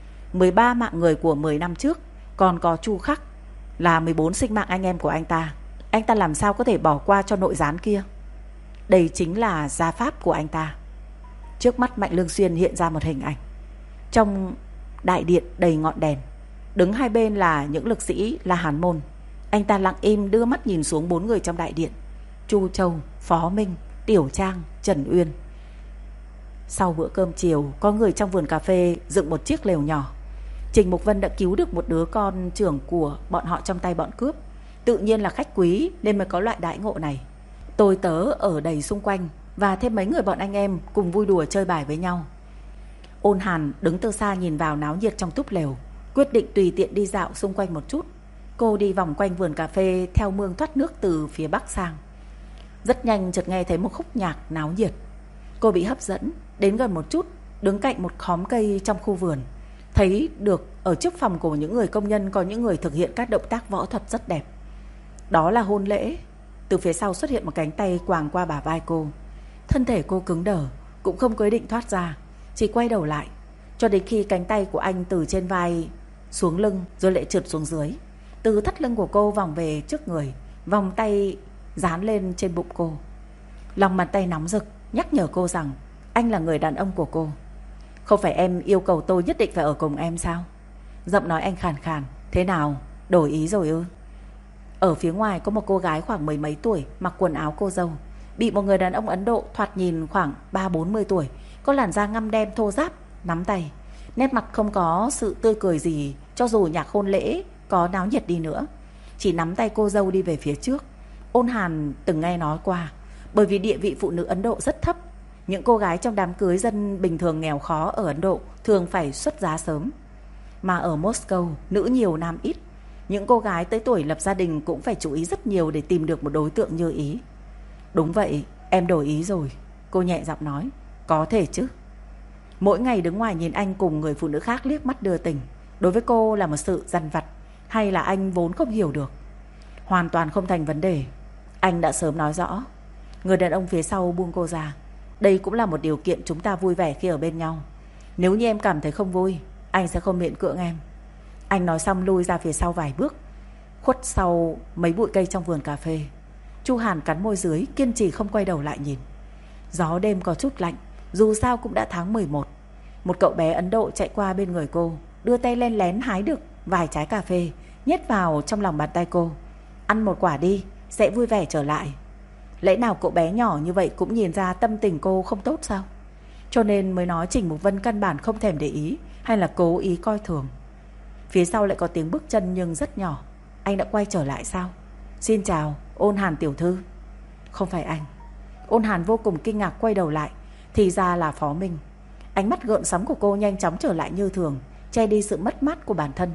13 mạng người của 10 năm trước, còn có Chu Khắc là 14 sinh mạng anh em của anh ta. Anh ta làm sao có thể bỏ qua cho nội gián kia? Đây chính là gia pháp của anh ta. Trước mắt Mạnh Lương Xuyên hiện ra một hình ảnh. Trong đại điện đầy ngọn đèn, đứng hai bên là những lực sĩ La Hán môn. Anh ta lặng im đưa mắt nhìn xuống 4 người trong đại điện: Chu Châu, Phó Minh, Tiểu Trang, Trần Uyên. Sau bữa cơm chiều, có người trong vườn cà phê dựng một chiếc lều nhỏ. Trình Mục Vân đã cứu được một đứa con trưởng của bọn họ trong tay bọn cướp. Tự nhiên là khách quý nên mới có loại đãi ngộ này. Tôi tớ ở đầy xung quanh và thêm mấy người bọn anh em cùng vui đùa chơi bài với nhau. Ôn Hàn đứng từ xa nhìn vào náo nhiệt trong túp lều, quyết định tùy tiện đi dạo xung quanh một chút. Cô đi vòng quanh vườn cà phê theo mương thoát nước từ phía bắc sang. Rất nhanh chợt nghe thấy một khúc nhạc náo nhiệt. Cô bị hấp dẫn, đến gần một chút, đứng cạnh một khóm cây trong khu vườn, thấy được ở trước phòng của những người công nhân có những người thực hiện các động tác võ thuật rất đẹp. Đó là hôn lễ. Từ phía sau xuất hiện một cánh tay quàng qua bả vai cô. Thân thể cô cứng đờ, cũng không có ý định thoát ra, chỉ quay đầu lại cho đến khi cánh tay của anh từ trên vai xuống lưng rồi lại trượt xuống dưới. Từ thắt lưng của cô vòng về trước người, vòng tay dán lên trên bụng cô. Lòng bàn tay nóng rực nhắc nhở cô rằng anh là người đàn ông của cô. Không phải em yêu cầu tôi nhất định phải ở cùng em sao? Giọng nói anh khàn khàn. Thế nào, đổi ý rồi ư? Ở phía ngoài có một cô gái khoảng 10 mấy tuổi, mặc quần áo cô dâu, bị một người đàn ông Ấn Độ thoạt nhìn khoảng 30-40 tuổi, có làn da ngăm đen thô ráp, nắm tay. Nét mặt không có sự tươi cười gì, cho dù nhạc hôn lễ có náo nhiệt đi nữa. Chỉ nắm tay cô dâu đi về phía trước. Ôn Hàn từng nghe nói qua, bởi vì địa vị phụ nữ Ấn Độ rất thấp, những cô gái trong đám cưới dân bình thường nghèo khó ở Ấn Độ thường phải xuất giá sớm. Mà ở Moscow, nữ nhiều nam ít, những cô gái tới tuổi lập gia đình cũng phải chú ý rất nhiều để tìm được một đối tượng như ý. Đúng vậy, em đổi ý rồi, cô nhẹ giọng nói. Có thể chứ. Mỗi ngày đứng ngoài nhìn anh cùng người phụ nữ khác liếc mắt đưa tình, đối với cô là một sự dằn vặt, hay là anh vốn không hiểu được? Hoàn toàn không thành vấn đề. Anh đã sớm nói rõ. Người đàn ông phía sau buông cô ra. Đây cũng là một điều kiện chúng ta vui vẻ khi ở bên nhau. Nếu như em cảm thấy không vui, anh sẽ không miễn cưỡng em. Anh nói xong lui ra phía sau vài bước, khuất sau mấy bụi cây trong vườn cà phê. Chu Hàn cắn môi dưới, kiên trì không quay đầu lại nhìn. Gió đêm có chút lạnh, dù sao cũng đã tháng 11. Một cậu bé Ấn Độ chạy qua bên người cô, đưa tay len lén hái được vài trái cà phê, nhét vào trong lòng bàn tay cô. Ăn một quả đi, sẽ vui vẻ trở lại. Lẽ nào cậu bé nhỏ như vậy cũng nhìn ra tâm tình cô không tốt sao? Cho nên mới nói Trình Mục Vân căn bản không thèm để ý, hay là cố ý coi thường. Phía sau lại có tiếng bước chân nhưng rất nhỏ. Anh đã quay trở lại sao? Xin chào, Ôn Hàn tiểu thư. Không phải anh. Ôn Hàn vô cùng kinh ngạc quay đầu lại, thì ra là Phó Minh. Ánh mắt gợn sóng của cô nhanh chóng trở lại như thường, che đi sự mất mát của bản thân.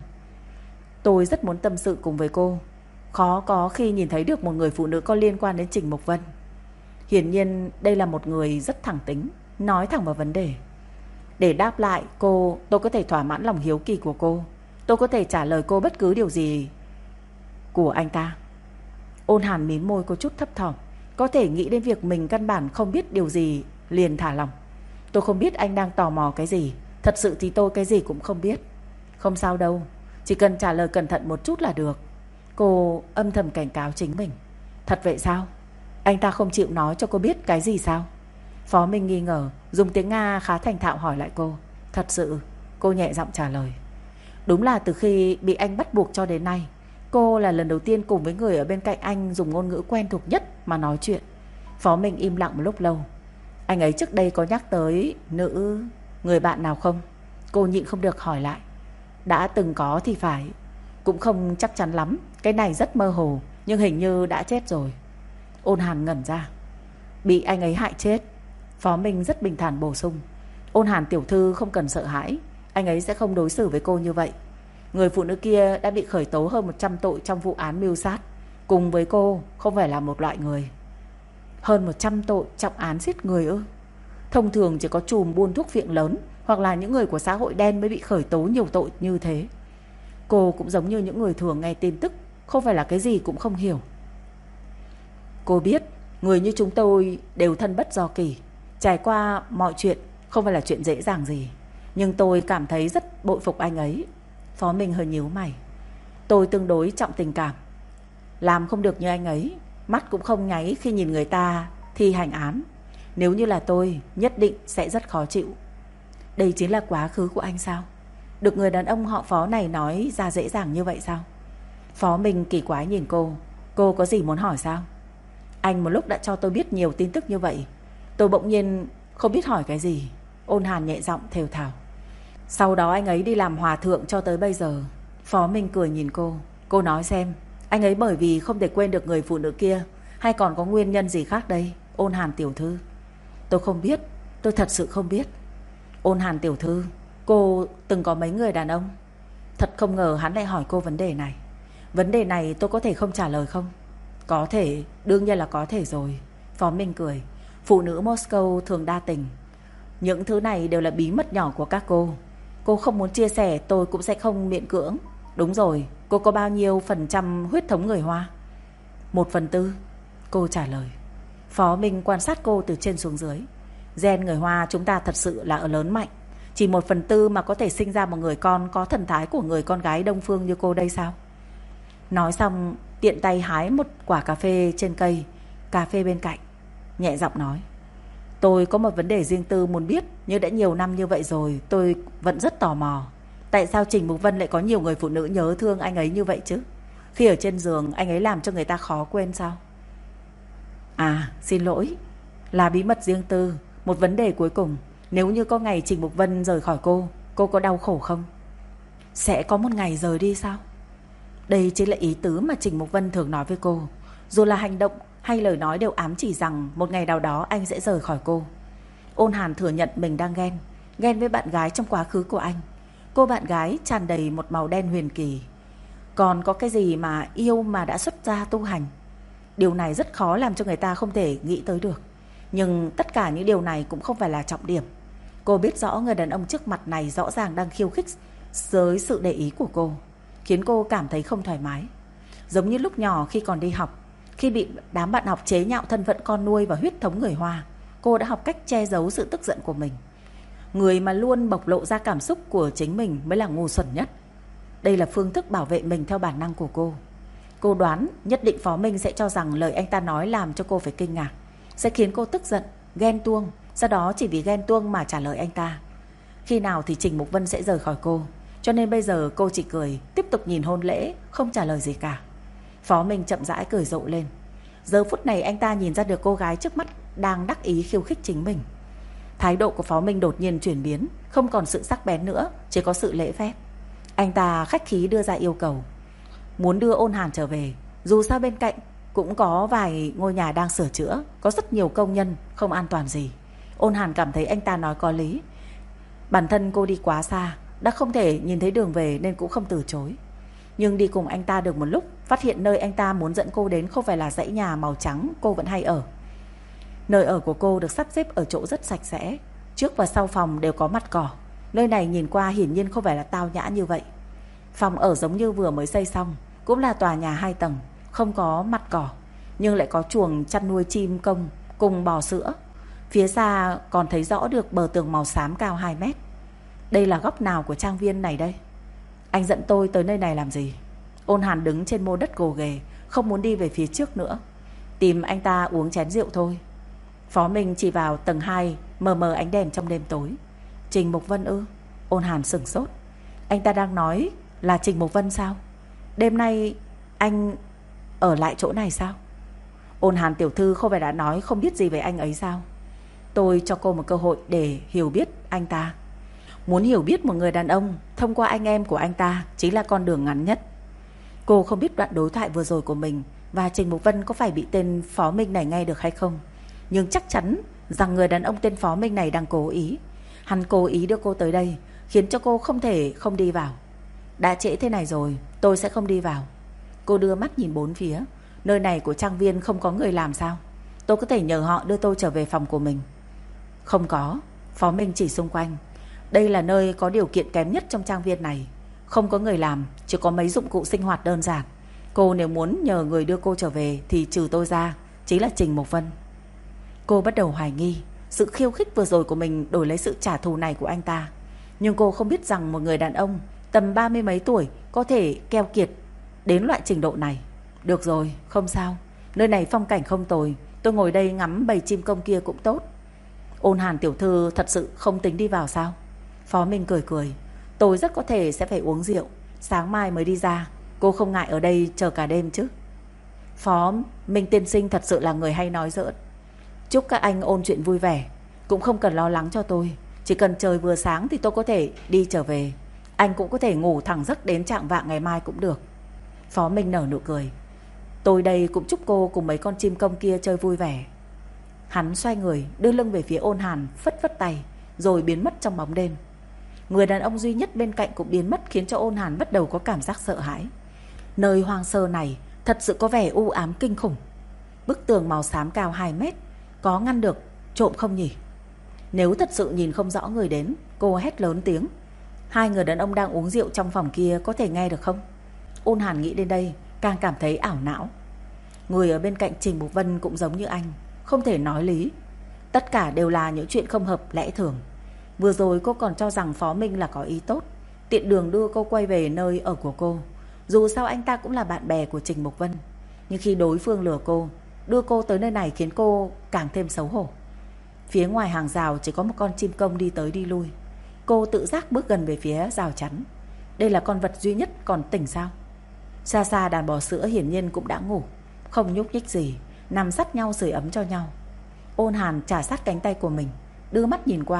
Tôi rất muốn tâm sự cùng với cô, khó có khi nhìn thấy được một người phụ nữ có liên quan đến Trình Mục Vân. Hiển nhiên đây là một người rất thẳng tính, nói thẳng vào vấn đề. Để đáp lại cô, tôi có thể thỏa mãn lòng hiếu kỳ của cô. Tôi có thể trả lời cô bất cứ điều gì của anh ta. Ôn Hàn mím môi có chút thấp thỏm, có thể nghĩ đến việc mình căn bản không biết điều gì, liền thả lòng. Tôi không biết anh đang tò mò cái gì. Thật sự thì tôi cái gì cũng không biết. Không sao đâu, chỉ cần trả lời cẩn thận một chút là được. Cô âm thầm cảnh cáo chính mình. Thật vậy sao? Anh ta không chịu nói cho cô biết cái gì sao? Phó Minh nghi ngờ, dùng tiếng Nga khá thành thạo hỏi lại cô. Thật sự, cô nhẹ giọng trả lời. Đúng là từ khi bị anh bắt buộc cho đến nay, cô là lần đầu tiên cùng với người ở bên cạnh anh dùng ngôn ngữ quen thuộc nhất mà nói chuyện. Phó Minh im lặng một lúc lâu. Anh ấy trước đây có nhắc tới người bạn nào không? Cô nhịn không được hỏi lại. Đã từng có thì phải. Cũng không chắc chắn lắm, cái này rất mơ hồ, nhưng hình như đã chết rồi. Ôn Hàn ngẩn ra. Bị anh ấy hại chết. Phó Minh rất bình thản bổ sung. Ôn Hàn tiểu thư không cần sợ hãi, anh ấy sẽ không đối xử với cô như vậy. Người phụ nữ kia đã bị khởi tố hơn 100 tội trong vụ án mưu sát. Cùng với cô không phải là một loại người. Hơn 100 tội trọng án giết người ư? Thông thường chỉ có trùm buôn thuốc phiện lớn hoặc là những người của xã hội đen mới bị khởi tố nhiều tội như thế. Cô cũng giống như những người thường nghe tin tức, không phải là cái gì cũng không hiểu. Cô biết người như chúng tôi đều thân bất do kỳ, trải qua mọi chuyện không phải là chuyện dễ dàng gì. Nhưng tôi cảm thấy rất bội phục anh ấy. Phó Minh hơi nhíu mày. Tôi tương đối trọng tình cảm, làm không được như anh ấy, mắt cũng không nháy khi nhìn người ta thi hành án. Nếu như là tôi, nhất định sẽ rất khó chịu. Đây chính là quá khứ của anh sao? Được người đàn ông họ Phó này nói ra dễ dàng như vậy sao? Phó Minh kỳ quái nhìn cô. Cô có gì muốn hỏi sao? Anh một lúc đã cho tôi biết nhiều tin tức như vậy, tôi bỗng nhiên không biết hỏi cái gì. Ôn Hàn nhẹ giọng thều thào. Sau đó anh ấy đi làm hòa thượng cho tới bây giờ. Phó Minh cười nhìn cô. Cô nói xem, anh ấy bởi vì không thể quên được người phụ nữ kia, hay còn có nguyên nhân gì khác đây, Ôn Hàn tiểu thư? Tôi không biết, tôi thật sự không biết. Ôn Hàn tiểu thư, cô từng có mấy người đàn ông? Thật không ngờ hắn lại hỏi cô vấn đề này. Vấn đề này tôi có thể không trả lời không? Có thể, đương nhiên là có thể rồi. Phó Minh cười. Phụ nữ Moscow thường đa tình. Những thứ này đều là bí mật nhỏ của các cô. Cô không muốn chia sẻ, tôi cũng sẽ không miễn cưỡng. Đúng rồi, cô có bao nhiêu phần trăm huyết thống người Hoa? 1/4. Cô trả lời. Phó Minh quan sát cô từ trên xuống dưới. Gen người Hoa chúng ta thật sự là ở lớn mạnh. Chỉ 1/4 mà có thể sinh ra một người con có thần thái của người con gái Đông Phương như cô đây sao? Nói xong tiện tay hái một quả cà phê trên cây cà phê bên cạnh, nhẹ giọng nói. Tôi có một vấn đề riêng tư muốn biết, nhưng đã nhiều năm như vậy rồi, tôi vẫn rất tò mò. Tại sao Trình Mục Vân lại có nhiều người phụ nữ nhớ thương anh ấy như vậy chứ? Khi ở trên giường anh ấy làm cho người ta khó quên sao? À, xin lỗi, là bí mật riêng tư. Một vấn đề cuối cùng, Nếu như có ngày Trình Mục Vân rời khỏi cô có đau khổ không? Sẽ có một ngày rời đi sao? Đây chính là ý tứ mà Trình Mục Vân thường nói với cô. Dù là hành động hay lời nói đều ám chỉ rằng một ngày nào đó anh sẽ rời khỏi cô. Ôn Hàn thừa nhận mình đang ghen với bạn gái trong quá khứ của anh. Cô bạn gái tràn đầy một màu đen huyền kỳ. Còn có cái gì mà yêu mà đã xuất gia tu hành? Điều này rất khó làm cho người ta không thể nghĩ tới được. Nhưng tất cả những điều này cũng không phải là trọng điểm. Cô biết rõ người đàn ông trước mặt này rõ ràng đang khiêu khích với sự để ý của cô, khiến cô cảm thấy không thoải mái. Giống như lúc nhỏ khi còn đi học, khi bị đám bạn học chế nhạo thân phận con nuôi và huyết thống người Hoa, cô đã học cách che giấu sự tức giận của mình. Người mà luôn bộc lộ ra cảm xúc của chính mình mới là ngu xuẩn nhất. Đây là phương thức bảo vệ mình theo bản năng của cô. Cô đoán nhất định Phó Minh sẽ cho rằng lời anh ta nói làm cho cô phải kinh ngạc, sẽ khiến cô tức giận, ghen tuông, sau đó chỉ vì ghen tuông mà trả lời anh ta. Khi nào thì Trình Mục Vân sẽ rời khỏi cô, cho nên bây giờ cô chỉ cười, tiếp tục nhìn hôn lễ, không trả lời gì cả. Phó Minh chậm rãi cười rộ lên. Giờ phút này anh ta nhìn ra được cô gái trước mắt đang đắc ý khiêu khích chính mình. Thái độ của Phó Minh đột nhiên chuyển biến, không còn sự sắc bén nữa, chỉ có sự lễ phép. Anh ta khách khí đưa ra yêu cầu, muốn đưa Ôn Hàn trở về. Dù sao bên cạnh cũng có vài ngôi nhà đang sửa chữa, có rất nhiều công nhân, không an toàn gì. Ôn Hàn cảm thấy anh ta nói có lý. Bản thân cô đi quá xa, đã không thể nhìn thấy đường về nên cũng không từ chối. Nhưng đi cùng anh ta được một lúc, phát hiện nơi anh ta muốn dẫn cô đến không phải là dãy nhà màu trắng cô vẫn hay ở. Nơi ở của cô được sắp xếp ở chỗ rất sạch sẽ, trước và sau phòng đều có mặt cỏ. Nơi này nhìn qua hiển nhiên không phải là tao nhã như vậy. Phòng ở giống như vừa mới xây xong, cũng là tòa nhà 2 tầng, không có mặt cỏ, nhưng lại có chuồng chăn nuôi chim công cùng bò sữa. Phía xa còn thấy rõ được bờ tường màu xám cao 2 mét. Đây là góc nào của trang viên này đây? Anh dẫn tôi tới nơi này làm gì? Ôn Hàn đứng trên mô đất gồ ghề, không muốn đi về phía trước nữa. Tìm anh ta uống chén rượu thôi. Phó Minh chỉ vào tầng 2, mờ mờ ánh đèn trong đêm tối. Trình Mục Vân ư? Ôn Hàn sửng sốt. Anh ta đang nói là Trình Mục Vân sao? Đêm nay anh ở lại chỗ này sao? Ôn Hàn tiểu thư không phải đã nói không biết gì về anh ấy sao? Tôi cho cô một cơ hội để hiểu biết anh ta. Muốn hiểu biết một người đàn ông thông qua anh em của anh ta chính là con đường ngắn nhất. Cô không biết đoạn đối thoại vừa rồi của mình và Trình Mục Vân có phải bị tên Phó Minh này nghe được hay không, nhưng chắc chắn rằng người đàn ông tên Phó Minh này đang cố ý. Hắn cố ý đưa cô tới đây, khiến cho cô không thể không đi vào. Đã trễ thế này rồi, tôi sẽ không đi vào. Cô đưa mắt nhìn bốn phía. Nơi này của trang viên không có người làm sao? Tôi có thể nhờ họ đưa tôi trở về phòng của mình. Không có. Phó Minh chỉ xung quanh. Đây là nơi có điều kiện kém nhất trong trang viên này. Không có người làm, chỉ có mấy dụng cụ sinh hoạt đơn giản. Cô nếu muốn nhờ người đưa cô trở về thì trừ tôi ra, chính là Trình Mục Vân. Cô bắt đầu hoài nghi sự khiêu khích vừa rồi của mình đổi lấy sự trả thù này của anh ta. Nhưng cô không biết rằng một người đàn ông tầm 30 mấy tuổi có thể keo kiệt đến loại trình độ này. Được rồi, không sao. Nơi này phong cảnh không tồi, tôi ngồi đây ngắm bầy chim công kia cũng tốt. Ôn Hàn tiểu thư thật sự không tính đi vào sao? Phó Minh cười cười. Tôi rất có thể sẽ phải uống rượu, sáng mai mới đi ra. Cô không ngại ở đây chờ cả đêm chứ? Phó Minh tiên sinh thật sự là người hay nói giỡn. Chúc các anh ôn chuyện vui vẻ. Cũng không cần lo lắng cho tôi. Chỉ cần trời vừa sáng thì tôi có thể đi trở về. Anh cũng có thể ngủ thẳng giấc đến chạng vạng ngày mai cũng được. Phó Minh nở nụ cười. Tôi đây cũng chúc cô cùng mấy con chim công kia chơi vui vẻ. Hắn xoay người đưa lưng về phía Ôn Hàn, phất phất tay rồi biến mất trong bóng đêm. Người đàn ông duy nhất bên cạnh cũng biến mất, khiến cho Ôn Hàn bắt đầu có cảm giác sợ hãi. Nơi hoang sơ này thật sự có vẻ u ám kinh khủng. Bức tường màu xám cao 2 mét, có ngăn được trộm không nhỉ? Nếu thật sự nhìn không rõ người đến, cô hét lớn tiếng. Hai người đàn ông đang uống rượu trong phòng kia có thể nghe được không? Ôn Hàn nghĩ đến đây càng cảm thấy ảo não. Người ở bên cạnh Trình Mục Vân cũng giống như anh, không thể nói lý. Tất cả đều là những chuyện không hợp lẽ thường. Vừa rồi cô còn cho rằng Phó Minh là có ý tốt, tiện đường đưa cô quay về nơi ở của cô. Dù sao anh ta cũng là bạn bè của Trình Mục Vân. Nhưng khi đối phương lừa cô, đưa cô tới nơi này khiến cô càng thêm xấu hổ. Phía ngoài hàng rào chỉ có một con chim công đi tới đi lui. Cô tự giác bước gần về phía rào chắn. Đây là con vật duy nhất còn tỉnh sao? Xa xa đàn bò sữa hiển nhiên cũng đã ngủ, không nhúc nhích gì, nằm sát nhau sưởi ấm cho nhau. Ôn Hàn trả sát cánh tay của mình, đưa mắt nhìn qua,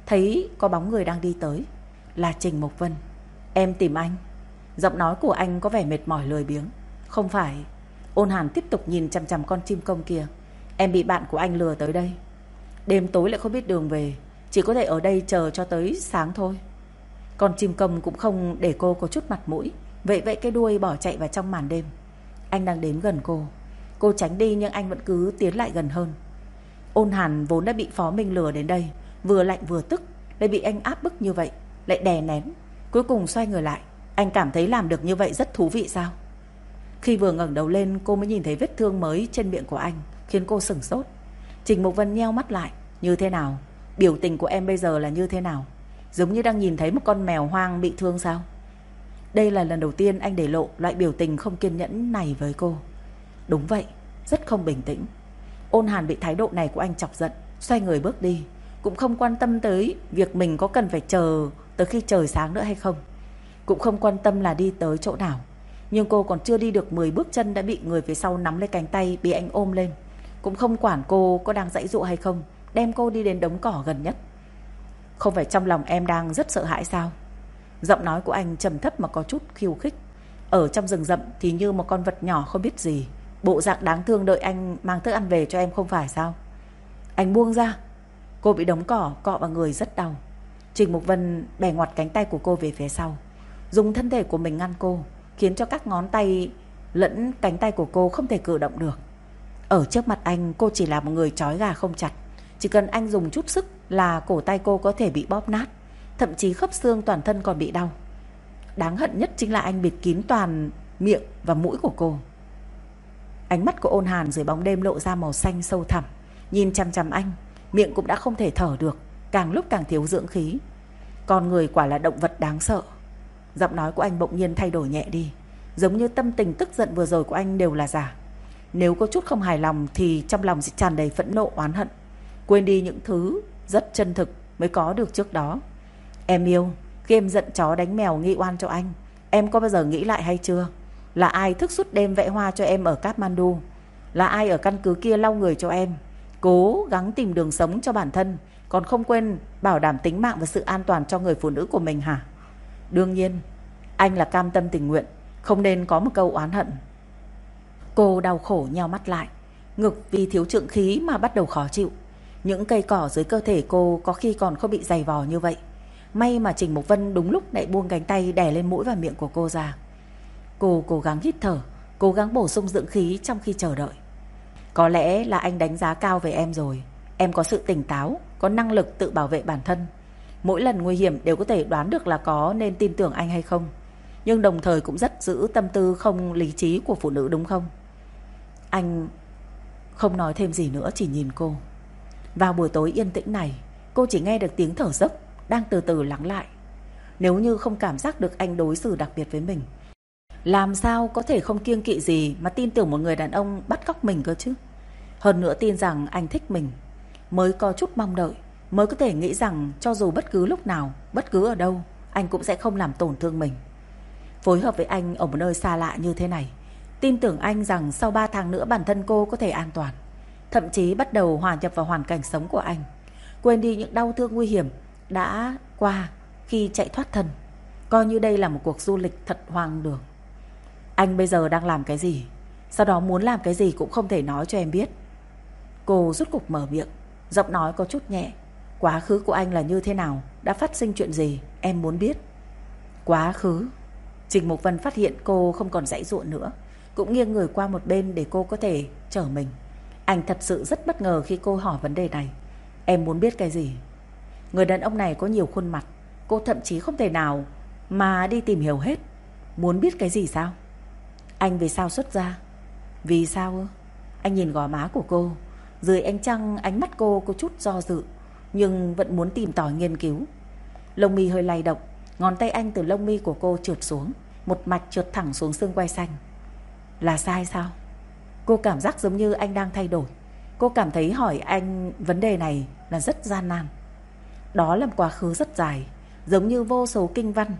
thấy có bóng người đang đi tới. Là Trình Mộc Vân. Em tìm anh. Giọng nói của anh có vẻ mệt mỏi lười biếng. Không phải. Ôn Hàn tiếp tục nhìn chằm chằm con chim công kia. Em bị bạn của anh lừa tới đây. Đêm tối lại không biết đường về, chỉ có thể ở đây chờ cho tới sáng thôi. Con chim công cũng không để cô có chút mặt mũi, vậy cái đuôi bỏ chạy vào trong màn đêm. Anh đang đến gần cô tránh đi nhưng anh vẫn cứ tiến lại gần hơn. Ôn Hàn vốn đã bị Phó Minh lừa đến đây, vừa lạnh vừa tức, lại bị anh áp bức như vậy, lại đè nén. Cuối cùng xoay người lại. Anh cảm thấy làm được như vậy rất thú vị sao? Khi vừa ngẩng đầu lên, cô mới nhìn thấy vết thương mới trên miệng của anh, khiến cô sửng sốt. Trình Mộc Vân nheo mắt lại. Như thế nào? Biểu tình của em bây giờ là như thế nào? Giống như đang nhìn thấy một con mèo hoang bị thương sao? Đây là lần đầu tiên anh để lộ loại biểu tình không kiên nhẫn này với cô. Đúng vậy, rất không bình tĩnh. Ôn Hàn bị thái độ này của anh chọc giận, xoay người bước đi, cũng không quan tâm tới việc mình có cần phải chờ tới khi trời sáng nữa hay không, cũng không quan tâm là đi tới chỗ nào. Nhưng cô còn chưa đi được 10 bước chân đã bị người phía sau nắm lấy cánh tay, bị anh ôm lên. Cũng không quản cô có đang giãy giụa hay không, đem cô đi đến đống cỏ gần nhất. Không phải trong lòng em đang rất sợ hãi sao? Giọng nói của anh trầm thấp mà có chút khiêu khích. Ở trong rừng rậm thì như một con vật nhỏ không biết gì, bộ dạng đáng thương đợi anh mang thức ăn về cho em không phải sao? Anh buông ra. Cô bị đống cỏ cọ vào người rất đau. Trình Mục Vân bẻ ngoặt cánh tay của cô về phía sau, dùng thân thể của mình ngăn cô, khiến cho các ngón tay lẫn cánh tay của cô không thể cử động được. Ở trước mặt anh, cô chỉ là một người trói gà không chặt. Chỉ cần anh dùng chút sức là cổ tay cô có thể bị bóp nát, thậm chí khớp xương toàn thân còn bị đau. Đáng hận nhất chính là anh bịt kín toàn miệng và mũi của cô. Ánh mắt của Ôn Hàn dưới bóng đêm lộ ra màu xanh sâu thẳm, nhìn chằm chằm anh, miệng cũng đã không thể thở được, càng lúc càng thiếu dưỡng khí. Con người quả là động vật đáng sợ. Giọng nói của anh bỗng nhiên thay đổi nhẹ đi, giống như tâm tình tức giận vừa rồi của anh đều là giả. Nếu có chút không hài lòng thì trong lòng sẽ tràn đầy phẫn nộ oán hận, quên đi những thứ rất chân thực mới có được trước đó. Em yêu, khi em giận chó đánh mèo nghi oan cho anh, em có bao giờ nghĩ lại hay chưa? Là ai thức suốt đêm vẽ hoa cho em ở Kathmandu? Là ai ở căn cứ kia lau người cho em, cố gắng tìm đường sống cho bản thân, còn không quên bảo đảm tính mạng và sự an toàn cho người phụ nữ của mình hả? Đương nhiên, anh là cam tâm tình nguyện, không nên có một câu oán hận. Cô đau khổ nheo mắt lại, ngực vì thiếu trượng khí mà bắt đầu khó chịu. Những cây cỏ dưới cơ thể cô có khi còn không bị dày vò như vậy. May mà Trình Mộc Vân đúng lúc lại buông cánh tay đè lên mũi và miệng của cô ra. Cô cố gắng hít thở, cố gắng bổ sung dưỡng khí trong khi chờ đợi. Có lẽ là anh đánh giá cao về em rồi. Em có sự tỉnh táo, có năng lực tự bảo vệ bản thân. Mỗi lần nguy hiểm đều có thể đoán được là có nên tin tưởng anh hay không. Nhưng đồng thời cũng rất giữ tâm tư không lý trí của phụ nữ đúng không? Anh không nói thêm gì nữa, chỉ nhìn cô. Vào buổi tối yên tĩnh này, cô chỉ nghe được tiếng thở dốc đang từ từ lắng lại. Nếu như không cảm giác được anh đối xử đặc biệt với mình, làm sao có thể không kiêng kỵ gì mà tin tưởng một người đàn ông bắt cóc mình cơ chứ? Hơn nữa tin rằng anh thích mình, mới có chút mong đợi, mới có thể nghĩ rằng cho dù bất cứ lúc nào, bất cứ ở đâu, anh cũng sẽ không làm tổn thương mình. Phối hợp với anh ở một nơi xa lạ như thế này, tin tưởng anh rằng sau 3 tháng nữa bản thân cô có thể an toàn, thậm chí bắt đầu hòa nhập vào hoàn cảnh sống của anh, quên đi những đau thương nguy hiểm đã qua khi chạy thoát thân, coi như đây là một cuộc du lịch thật hoang đường. Anh bây giờ đang làm cái gì? Sau đó muốn làm cái gì cũng không thể nói cho em biết. Cô rút cục mở miệng, giọng nói có chút nhẹ. Quá khứ của anh là như thế nào? Đã phát sinh chuyện gì? Em muốn biết. Quá khứ. Trình Mục Vân phát hiện cô không còn giãy giụa nữa, cũng nghiêng người qua một bên để cô có thể chở mình. Anh thật sự rất bất ngờ khi cô hỏi vấn đề này. Em muốn biết cái gì? Người đàn ông này có nhiều khuôn mặt, cô thậm chí không thể nào mà đi tìm hiểu hết. Muốn biết cái gì sao? Anh vì sao xuất gia? Vì sao ư? Anh nhìn gò má của cô, dưới ánh trăng ánh mắt cô có chút do dự, nhưng vẫn muốn tìm tòi nghiên cứu. Lông mi hơi lay động, ngón tay anh từ lông mi của cô trượt xuống, một mạch trượt thẳng xuống xương quai xanh. Là sai sao? Cô cảm giác giống như anh đang thay đổi. Cô cảm thấy hỏi anh vấn đề này là rất gian nan. Đó là một quá khứ rất dài, giống như vô số kinh văn,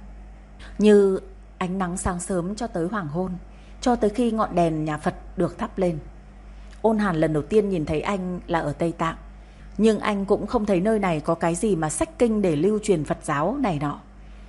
như ánh nắng sáng sớm cho tới hoàng hôn, cho tới khi ngọn đèn nhà Phật được thắp lên. Ôn Hàn lần đầu tiên nhìn thấy anh là ở Tây Tạng. Nhưng anh cũng không thấy nơi này có cái gì mà sách kinh để lưu truyền Phật giáo này nọ.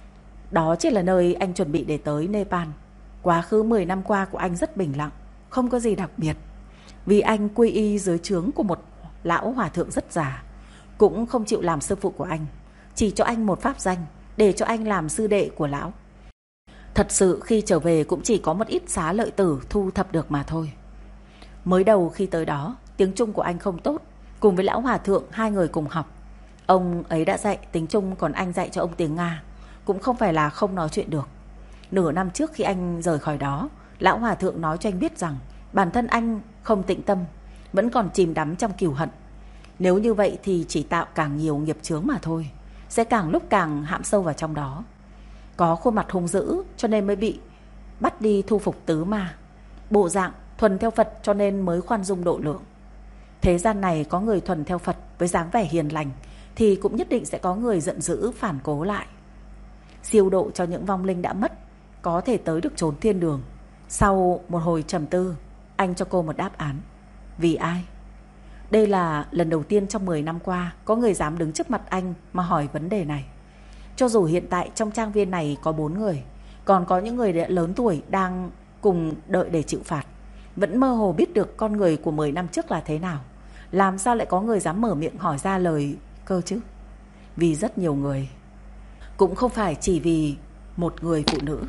Đó chỉ là nơi anh chuẩn bị để tới Nepal. Quá khứ 10 năm qua của anh rất bình lặng, không có gì đặc biệt. Vì anh quy y dưới trướng của một lão hòa thượng rất già, cũng không chịu làm sư phụ của anh, chỉ cho anh một pháp danh để cho anh làm sư đệ của lão. Thật sự khi trở về cũng chỉ có một ít xá lợi tử thu thập được mà thôi. Mới đầu khi tới đó, tiếng Trung của anh không tốt. Cùng với lão hòa thượng, hai người cùng học. Ông ấy đã dạy tiếng Trung, còn anh dạy cho ông tiếng Nga. Cũng không phải là không nói chuyện được. Nửa năm trước khi anh rời khỏi đó, lão hòa thượng nói cho anh biết rằng bản thân anh không tĩnh tâm, vẫn còn chìm đắm trong cừu hận. Nếu như vậy thì chỉ tạo càng nhiều nghiệp chướng mà thôi, sẽ càng lúc càng hãm sâu vào trong đó. Có khuôn mặt hung dữ cho nên mới bị bắt đi thu phục tứ ma. Bộ dạng thuần theo Phật cho nên mới khoan dung độ lượng. Thế gian này có người thuần theo Phật với dáng vẻ hiền lành, thì cũng nhất định sẽ có người giận dữ phản cố lại. Siêu độ cho những vong linh đã mất, có thể tới được chốn thiên đường. Sau một hồi trầm tư, anh cho cô một đáp án. Vì ai? Đây là lần đầu tiên trong 10 năm qua có người dám đứng trước mặt anh mà hỏi vấn đề này. Cho dù hiện tại trong trang viên này có 4 người, còn có những người đã lớn tuổi đang cùng đợi để chịu phạt, vẫn mơ hồ biết được con người của 10 năm trước là thế nào. Làm sao lại có người dám mở miệng hỏi ra lời cơ chứ? Vì rất nhiều người, cũng không phải chỉ vì một người phụ nữ.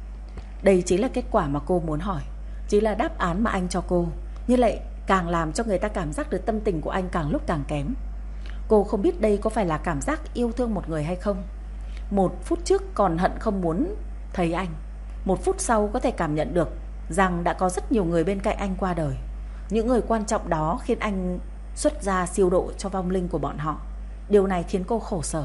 Đây chính là kết quả mà cô muốn hỏi, chính là đáp án mà anh cho cô. Như lại càng làm cho người ta cảm giác được tâm tình của anh càng lúc càng kém. Cô không biết đây có phải là cảm giác yêu thương một người hay không. Một phút trước còn hận không muốn thấy anh, một phút sau có thể cảm nhận được rằng đã có rất nhiều người bên cạnh anh qua đời. Những người quan trọng đó khiến anh xuất ra siêu độ cho vong linh của bọn họ. Điều này khiến cô khổ sở.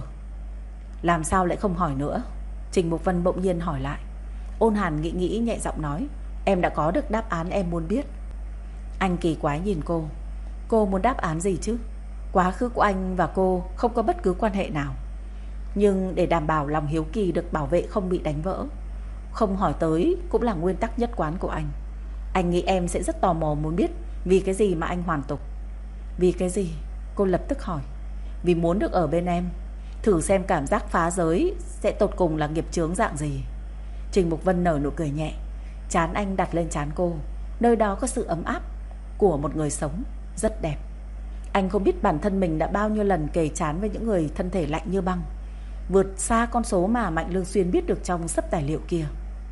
Làm sao lại không hỏi nữa? Trình Mục Vân bỗng nhiên hỏi lại. Ôn Hàn nghĩ nghĩ nhẹ giọng nói, em đã có được đáp án em muốn biết. Anh kỳ quái nhìn cô. Cô muốn đáp án gì chứ? Quá khứ của anh và cô không có bất cứ quan hệ nào. Nhưng để đảm bảo lòng hiếu kỳ được bảo vệ không bị đánh vỡ, không hỏi tới cũng là nguyên tắc nhất quán của anh. Anh nghĩ em sẽ rất tò mò muốn biết vì cái gì mà anh hoàn tục. Vì cái gì? Cô lập tức hỏi. Vì muốn được ở bên em, thử xem cảm giác phá giới sẽ tột cùng là nghiệp chướng dạng gì. Trình Mục Vân nở nụ cười nhẹ. Trán anh đặt lên trán cô. Nơi đó có sự ấm áp của một người sống, rất đẹp. Anh không biết bản thân mình đã bao nhiêu lần kề trán với những người thân thể lạnh như băng, vượt xa con số mà Mạnh Lương Xuyên biết được trong sấp tài liệu kia.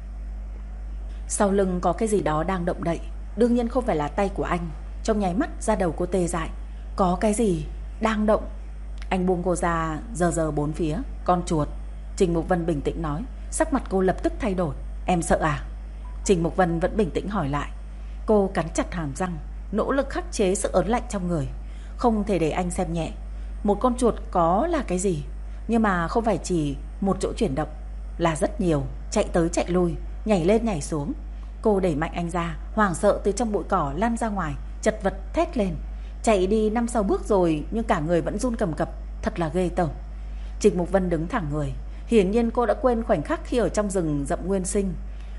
Sau lưng có cái gì đó đang động đậy. Đương nhiên không phải là tay của anh. Trong nháy mắt da đầu cô tê dại. Có cái gì đang động. Anh buông cô ra, giờ bốn phía. Con chuột. Trình Mục Vân bình tĩnh nói. Sắc mặt cô lập tức thay đổi. Em sợ à? Trình Mục Vân vẫn bình tĩnh hỏi lại. Cô cắn chặt hàm răng, nỗ lực khắc chế sự ớn lạnh trong người. Không thể để anh xem nhẹ. Một con chuột có là cái gì? Nhưng mà không phải chỉ một chỗ chuyển động, là rất nhiều, chạy tới chạy lui, nhảy lên nhảy xuống. Cô đẩy mạnh anh ra, hoảng sợ từ trong bụi cỏ lăn ra ngoài, chật vật thét lên. Chạy đi 5-6 bước rồi nhưng cả người vẫn run cầm cập, thật là ghê tởm. Trình Mục Vân đứng thẳng người. Hiển nhiên cô đã quên khoảnh khắc khi ở trong rừng rậm nguyên sinh.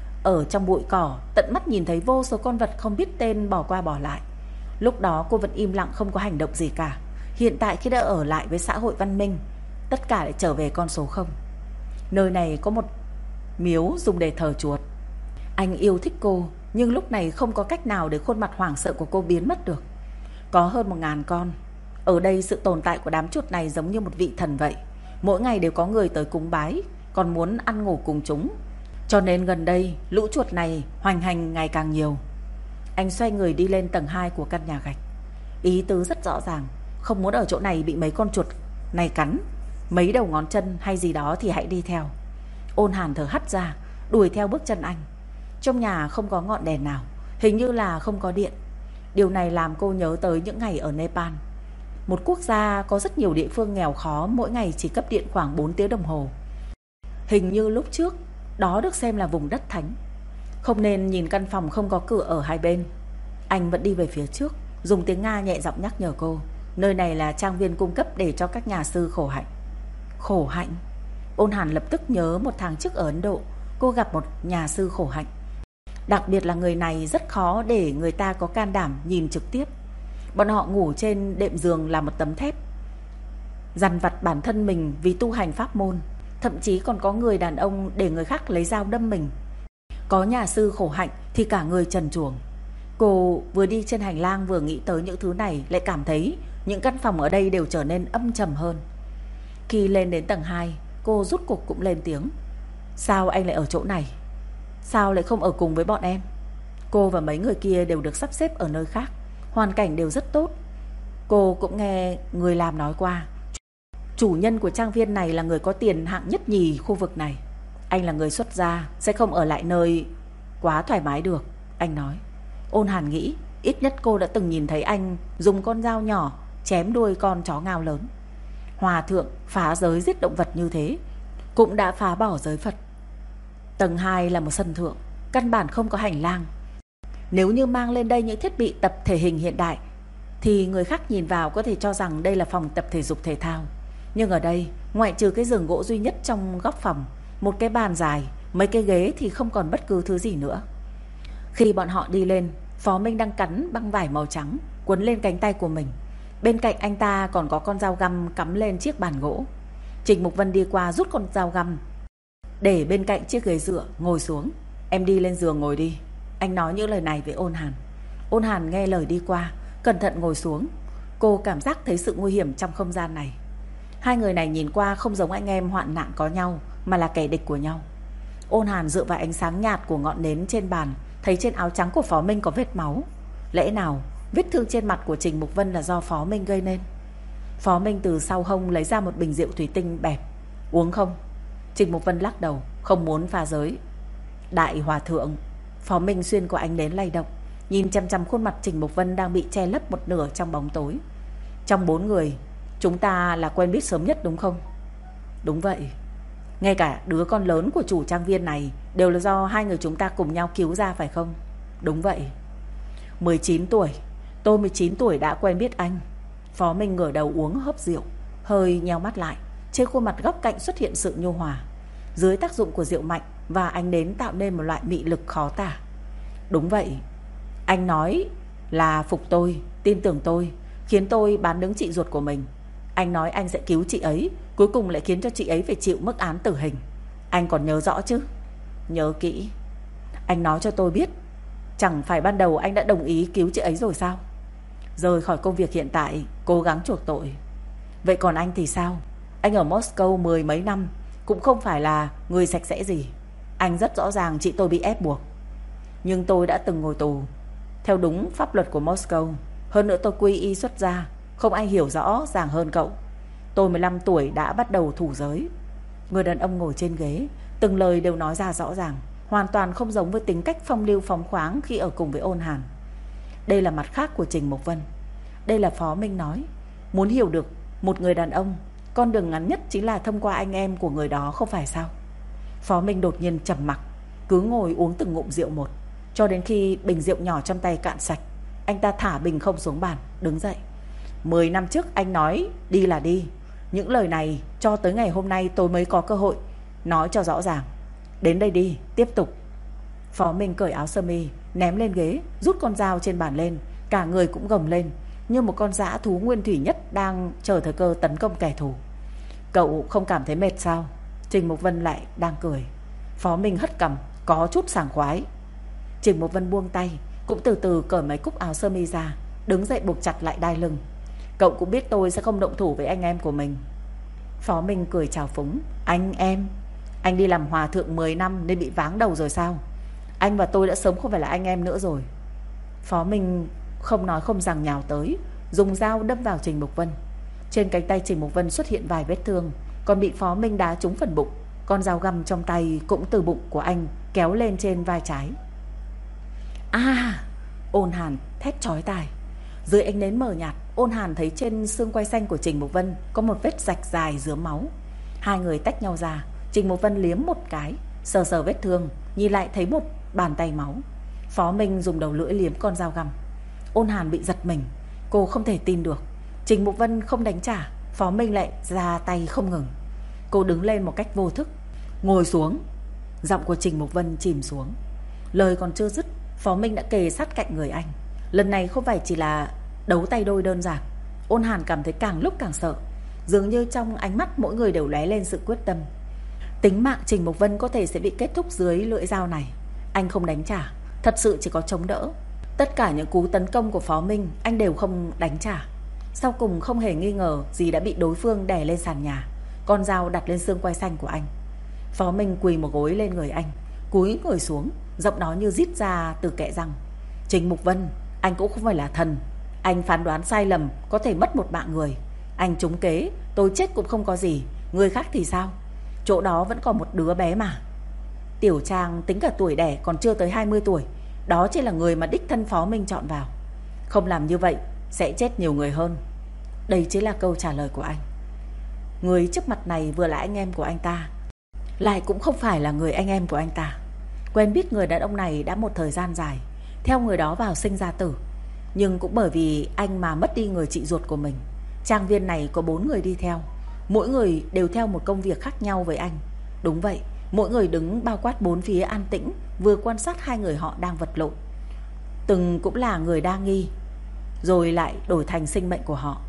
Ở trong bụi cỏ, tận mắt nhìn thấy vô số con vật không biết tên bỏ qua bỏ lại. Lúc đó cô vẫn im lặng không có hành động gì cả. Hiện tại khi đã ở lại với xã hội văn minh, tất cả lại trở về con số 0. Nơi này có một miếu dùng để thờ chuột. Anh yêu thích cô, nhưng lúc này không có cách nào để khuôn mặt hoảng sợ của cô biến mất được. Có hơn 1000 con. Ở đây sự tồn tại của đám chuột này giống như một vị thần vậy. Mỗi ngày đều có người tới cúng bái, còn muốn ăn ngủ cùng chúng. Cho nên gần đây lũ chuột này hoành hành ngày càng nhiều. Anh xoay người đi lên tầng 2 của căn nhà gạch. Ý tứ rất rõ ràng, không muốn ở chỗ này bị mấy con chuột này cắn, mấy đầu ngón chân hay gì đó thì hãy đi theo. Ôn Hàn thở hắt ra, đuổi theo bước chân anh. Trong nhà không có ngọn đèn nào, hình như là không có điện. Điều này làm cô nhớ tới những ngày ở Nepal, một quốc gia có rất nhiều địa phương nghèo khó, mỗi ngày chỉ cấp điện khoảng 4 tiếng đồng hồ. Hình như lúc trước đó được xem là vùng đất thánh. Không nên nhìn căn phòng không có cửa ở hai bên. Anh vẫn đi về phía trước, dùng tiếng Nga nhẹ giọng nhắc nhở cô. Nơi này là trang viên cung cấp để cho các nhà sư khổ hạnh. Khổ hạnh? Ôn Hàn lập tức nhớ một tháng trước ở Ấn Độ, cô gặp một nhà sư khổ hạnh. Đặc biệt là người này rất khó để người ta có can đảm nhìn trực tiếp. Bọn họ ngủ trên đệm giường là một tấm thép, dằn vặt bản thân mình vì tu hành pháp môn. Thậm chí còn có người đàn ông để người khác lấy dao đâm mình. Có nhà sư khổ hạnh thì cả người trần truồng. Cô vừa đi trên hành lang vừa nghĩ tới những thứ này, lại cảm thấy những căn phòng ở đây đều trở nên âm trầm hơn. Khi lên đến tầng 2, cô rút cuộc cũng lên tiếng. Sao anh lại ở chỗ này? Sao lại không ở cùng với bọn em? Cô và mấy người kia đều được sắp xếp ở nơi khác, hoàn cảnh đều rất tốt. Cô cũng nghe người làm nói qua, chủ nhân của trang viên này là người có tiền hạng nhất nhì khu vực này. Anh là người xuất gia, sẽ không ở lại nơi quá thoải mái được, anh nói. Ôn Hàn nghĩ ít nhất cô đã từng nhìn thấy anh dùng con dao nhỏ chém đuôi con chó ngao lớn. Hòa thượng phá giới giết động vật như thế cũng đã phá bỏ giới Phật. Tầng 2 là một sân thượng, căn bản không có hành lang. Nếu như mang lên đây những thiết bị tập thể hình hiện đại thì người khác nhìn vào có thể cho rằng đây là phòng tập thể dục thể thao. Nhưng ở đây, ngoại trừ cái giường gỗ duy nhất trong góc phòng, một cái bàn dài, mấy cái ghế thì không còn bất cứ thứ gì nữa. Khi bọn họ đi lên, Phó Minh đang cắn băng vải màu trắng quấn lên cánh tay của mình. Bên cạnh anh ta còn có con dao găm cắm lên chiếc bàn gỗ. Trình Mục Vân đi qua rút con dao găm để bên cạnh chiếc ghế dựa, ngồi xuống. Em đi lên giường ngồi đi. Anh nói những lời này với Ôn Hàn. Ôn Hàn nghe lời đi qua, cẩn thận ngồi xuống. Cô cảm giác thấy sự nguy hiểm trong không gian này. Hai người này nhìn qua không giống anh em hoạn nạn có nhau, mà là kẻ địch của nhau. Ôn Hàn dựa vào ánh sáng nhạt của ngọn nến trên bàn, thấy trên áo trắng của Phó Minh có vết máu. Lẽ nào vết thương trên mặt của Trình Mục Vân là do Phó Minh gây nên? Phó Minh từ sau hông lấy ra một bình rượu thủy tinh bẹp. Uống không? Trình Mục Vân lắc đầu, không muốn pha giới. Đại hòa thượng. Phó Minh xuyên qua ánh nến lay động, nhìn chằm chằm khuôn mặt Trình Mục Vân đang bị che lấp một nửa trong bóng tối. Trong 4 người, chúng ta là quen biết sớm nhất đúng không? Đúng vậy. Ngay cả đứa con lớn của chủ trang viên này đều là do hai người chúng ta cùng nhau cứu ra phải không? Đúng vậy. 19 tuổi, tôi 19 tuổi đã quen biết anh. Phó Minh ngửa đầu uống hớp rượu, hơi nheo mắt lại. Trên khuôn mặt góc cạnh xuất hiện sự nhu hòa. Dưới tác dụng của rượu mạnh và ánh nến tạo nên một loại mị lực khó tả. Đúng vậy. Anh nói là phục tôi, tin tưởng tôi, khiến tôi bán đứng chị ruột của mình. Anh nói anh sẽ cứu chị ấy, cuối cùng lại khiến cho chị ấy phải chịu mức án tử hình. Anh còn nhớ rõ chứ? Nhớ kỹ. Anh nói cho tôi biết, chẳng phải ban đầu anh đã đồng ý cứu chị ấy rồi sao? Rời khỏi công việc hiện tại, cố gắng chuộc tội. Vậy còn anh thì sao? Anh ở Moscow 10 mấy năm, cũng không phải là người sạch sẽ gì. Anh rất rõ ràng chị tôi bị ép buộc. Nhưng tôi đã từng ngồi tù theo đúng pháp luật của Moscow. Hơn nữa tôi quy y xuất gia, không ai hiểu rõ ràng hơn cậu. Tôi 15 tuổi đã bắt đầu thủ giới. Người đàn ông ngồi trên ghế, từng lời đều nói ra rõ ràng, hoàn toàn không giống với tính cách phong lưu phóng khoáng khi ở cùng với Ôn Hàn. Đây là mặt khác của Trình Mục Vân. Đây là Phó Minh nói. Muốn hiểu được một người đàn ông, con đường ngắn nhất chính là thông qua anh em của người đó, không phải sao? Phó Minh đột nhiên trầm mặc, cứ ngồi uống từng ngụm rượu một, cho đến khi bình rượu nhỏ trong tay cạn sạch. Anh ta thả bình không xuống bàn, đứng dậy. 10 năm trước anh nói đi là đi. Những lời này cho tới ngày hôm nay tôi mới có cơ hội nói cho rõ ràng. Đến đây đi, tiếp tục. Phó Minh cởi áo sơ mi, ném lên ghế, rút con dao trên bàn lên. Cả người cũng gầm lên, như một con dã thú nguyên thủy nhất đang chờ thời cơ tấn công kẻ thù. Cậu không cảm thấy mệt sao? Trình Mục Vân lại đang cười. Phó Minh hất cằm, có chút sảng khoái. Trình Mục Vân buông tay, cũng từ từ cởi mấy cúc áo sơ mi ra, đứng dậy buộc chặt lại đai lưng. Cậu cũng biết tôi sẽ không động thủ với anh em của mình. Phó Minh cười chào phúng. Anh em? Anh đi làm hòa thượng 10 năm nên bị váng đầu rồi sao? Anh và tôi đã sớm không phải là anh em nữa rồi. Phó Minh không nói không rằng nhào tới, dùng dao đâm vào Trình Mục Vân. Trên cánh tay Trình Mục Vân xuất hiện vài vết thương, còn bị Phó Minh đá trúng phần bụng. Con dao găm trong tay cũng từ bụng của anh kéo lên trên vai trái. Ôn Hàn thét chói tai. Dưới ánh nến mờ nhạt, Ôn Hàn thấy trên xương quai xanh của Trình Mục Vân có một vết rạch dài rớm máu. Hai người tách nhau ra. Trình Mục Vân liếm một cái, sờ sờ vết thương, nhìn lại thấy một bàn tay máu. Phó Minh dùng đầu lưỡi liếm con dao găm. Ôn Hàn bị giật mình, cô không thể tin được. Trình Mục Vân không đánh trả, Phó Minh lại ra tay không ngừng. Cô đứng lên một cách vô thức. Ngồi xuống. Giọng của Trình Mục Vân chìm xuống. Lời còn chưa dứt, Phó Minh đã kề sát cạnh người anh. Lần này không phải chỉ là đấu tay đôi đơn giản. Ôn Hàn cảm thấy càng lúc càng sợ. Dường như trong ánh mắt mỗi người đều lóe lên sự quyết tâm. Tính mạng Trình Mục Vân có thể sẽ bị kết thúc dưới lưỡi dao này. Anh không đánh trả, thật sự chỉ có chống đỡ. Tất cả những cú tấn công của Phó Minh anh đều không đánh trả. Sau cùng không hề nghi ngờ gì đã bị đối phương đè lên sàn nhà, con dao đặt lên xương quai xanh của anh. Phó Minh quỳ một gối lên người anh, cúi người xuống, giọng nói như rít ra từ kẽ răng. Trình Mục Vân, anh cũng không phải là thần. Anh phán đoán sai lầm có thể mất một mạng người. Anh trúng kế, tôi chết cũng không có gì. Người khác thì sao? Chỗ đó vẫn còn một đứa bé mà. Tiểu Trang tính cả tuổi đẻ còn chưa tới 20 tuổi. Đó chỉ là người mà đích thân Phó Minh chọn vào. Không làm như vậy sẽ chết nhiều người hơn. Đây chính là câu trả lời của anh. Người trước mặt này vừa là anh em của anh ta, lại cũng không phải là người anh em của anh ta. Quen biết người đàn ông này đã một thời gian dài, theo người đó vào sinh ra tử. Nhưng cũng bởi vì anh mà mất đi người chị ruột của mình. Trang viên này có 4 người đi theo, mỗi người đều theo một công việc khác nhau với anh. Đúng vậy, mỗi người đứng bao quát 4 phía an tĩnh, vừa quan sát hai người họ đang vật lộn. Từng cũng là người đa nghi, rồi lại đổi thành sinh mệnh của họ.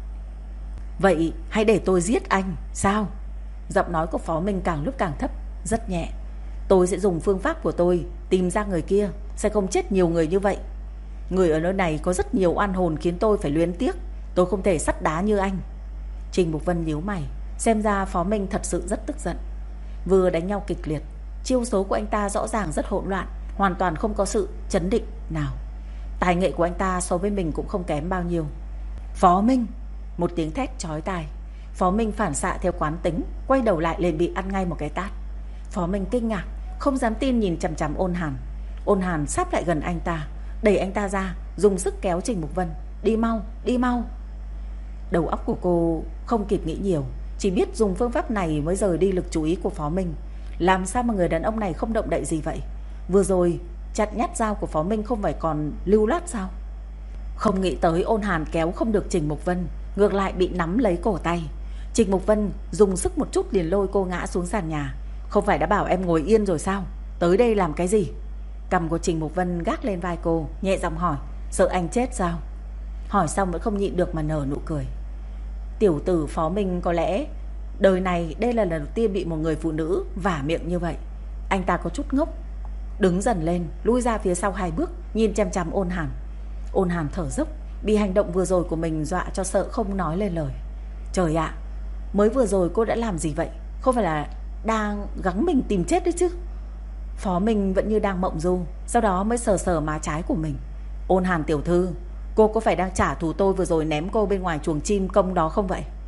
Vậy hãy để tôi giết anh, sao? Giọng nói của Phó Minh càng lúc càng thấp, rất nhẹ. Tôi sẽ dùng phương pháp của tôi tìm ra người kia, sẽ không chết nhiều người như vậy. Người ở nơi này có rất nhiều oan hồn khiến tôi phải luyến tiếc. Tôi không thể sắt đá như anh. Trình Mục Vân nhíu mày, xem ra Phó Minh thật sự rất tức giận. Vừa đánh nhau kịch liệt, chiêu số của anh ta rõ ràng rất hỗn loạn, hoàn toàn không có sự chấn định nào. Tài nghệ của anh ta so với mình cũng không kém bao nhiêu. Phó Minh! Một tiếng thét chói tai. Phó Minh phản xạ theo quán tính, quay đầu lại liền bị ăn ngay một cái tát. Phó Minh kinh ngạc, không dám tin nhìn chằm chằm Ôn Hàn. Ôn Hàn sắp lại gần anh ta, đẩy anh ta ra, dùng sức kéo Trình Mục Vân. Đi mau, đi mau. Đầu óc của cô không kịp nghĩ nhiều, chỉ biết dùng phương pháp này mới rời đi lực chú ý của Phó Minh. Làm sao mà người đàn ông này không động đậy gì vậy? Vừa rồi chặt nhát dao của Phó Minh không phải còn lưu loát sao? Không nghĩ tới Ôn Hàn kéo không được Trình Mục Vân, ngược lại bị nắm lấy cổ tay. Trình Mục Vân dùng sức một chút liền lôi cô ngã xuống sàn nhà. Không phải đã bảo em ngồi yên rồi sao? Tới đây làm cái gì? Cằm của Trình Mục Vân gác lên vai cô, nhẹ giọng hỏi. Sợ anh chết sao? Hỏi xong vẫn không nhịn được mà nở nụ cười. Tiểu tử Phó Minh có lẽ đời này đây là lần đầu tiên bị một người phụ nữ vả miệng như vậy. Anh ta có chút ngốc, đứng dần lên, lui ra phía sau 2 bước, nhìn chằm chằm Ôn Hàn. Ôn Hàn thở dốc, bị hành động vừa rồi của mình dọa cho sợ không nói lên lời. Trời ạ, mới vừa rồi cô đã làm gì vậy? Không phải là đang gắng mình tìm chết đấy chứ? Phó Minh vẫn như đang mộng du, sau đó mới sờ sờ má trái của mình. Ôn Hàn tiểu thư, cô có phải đang trả thù tôi vừa rồi ném cô bên ngoài chuồng chim công đó không vậy?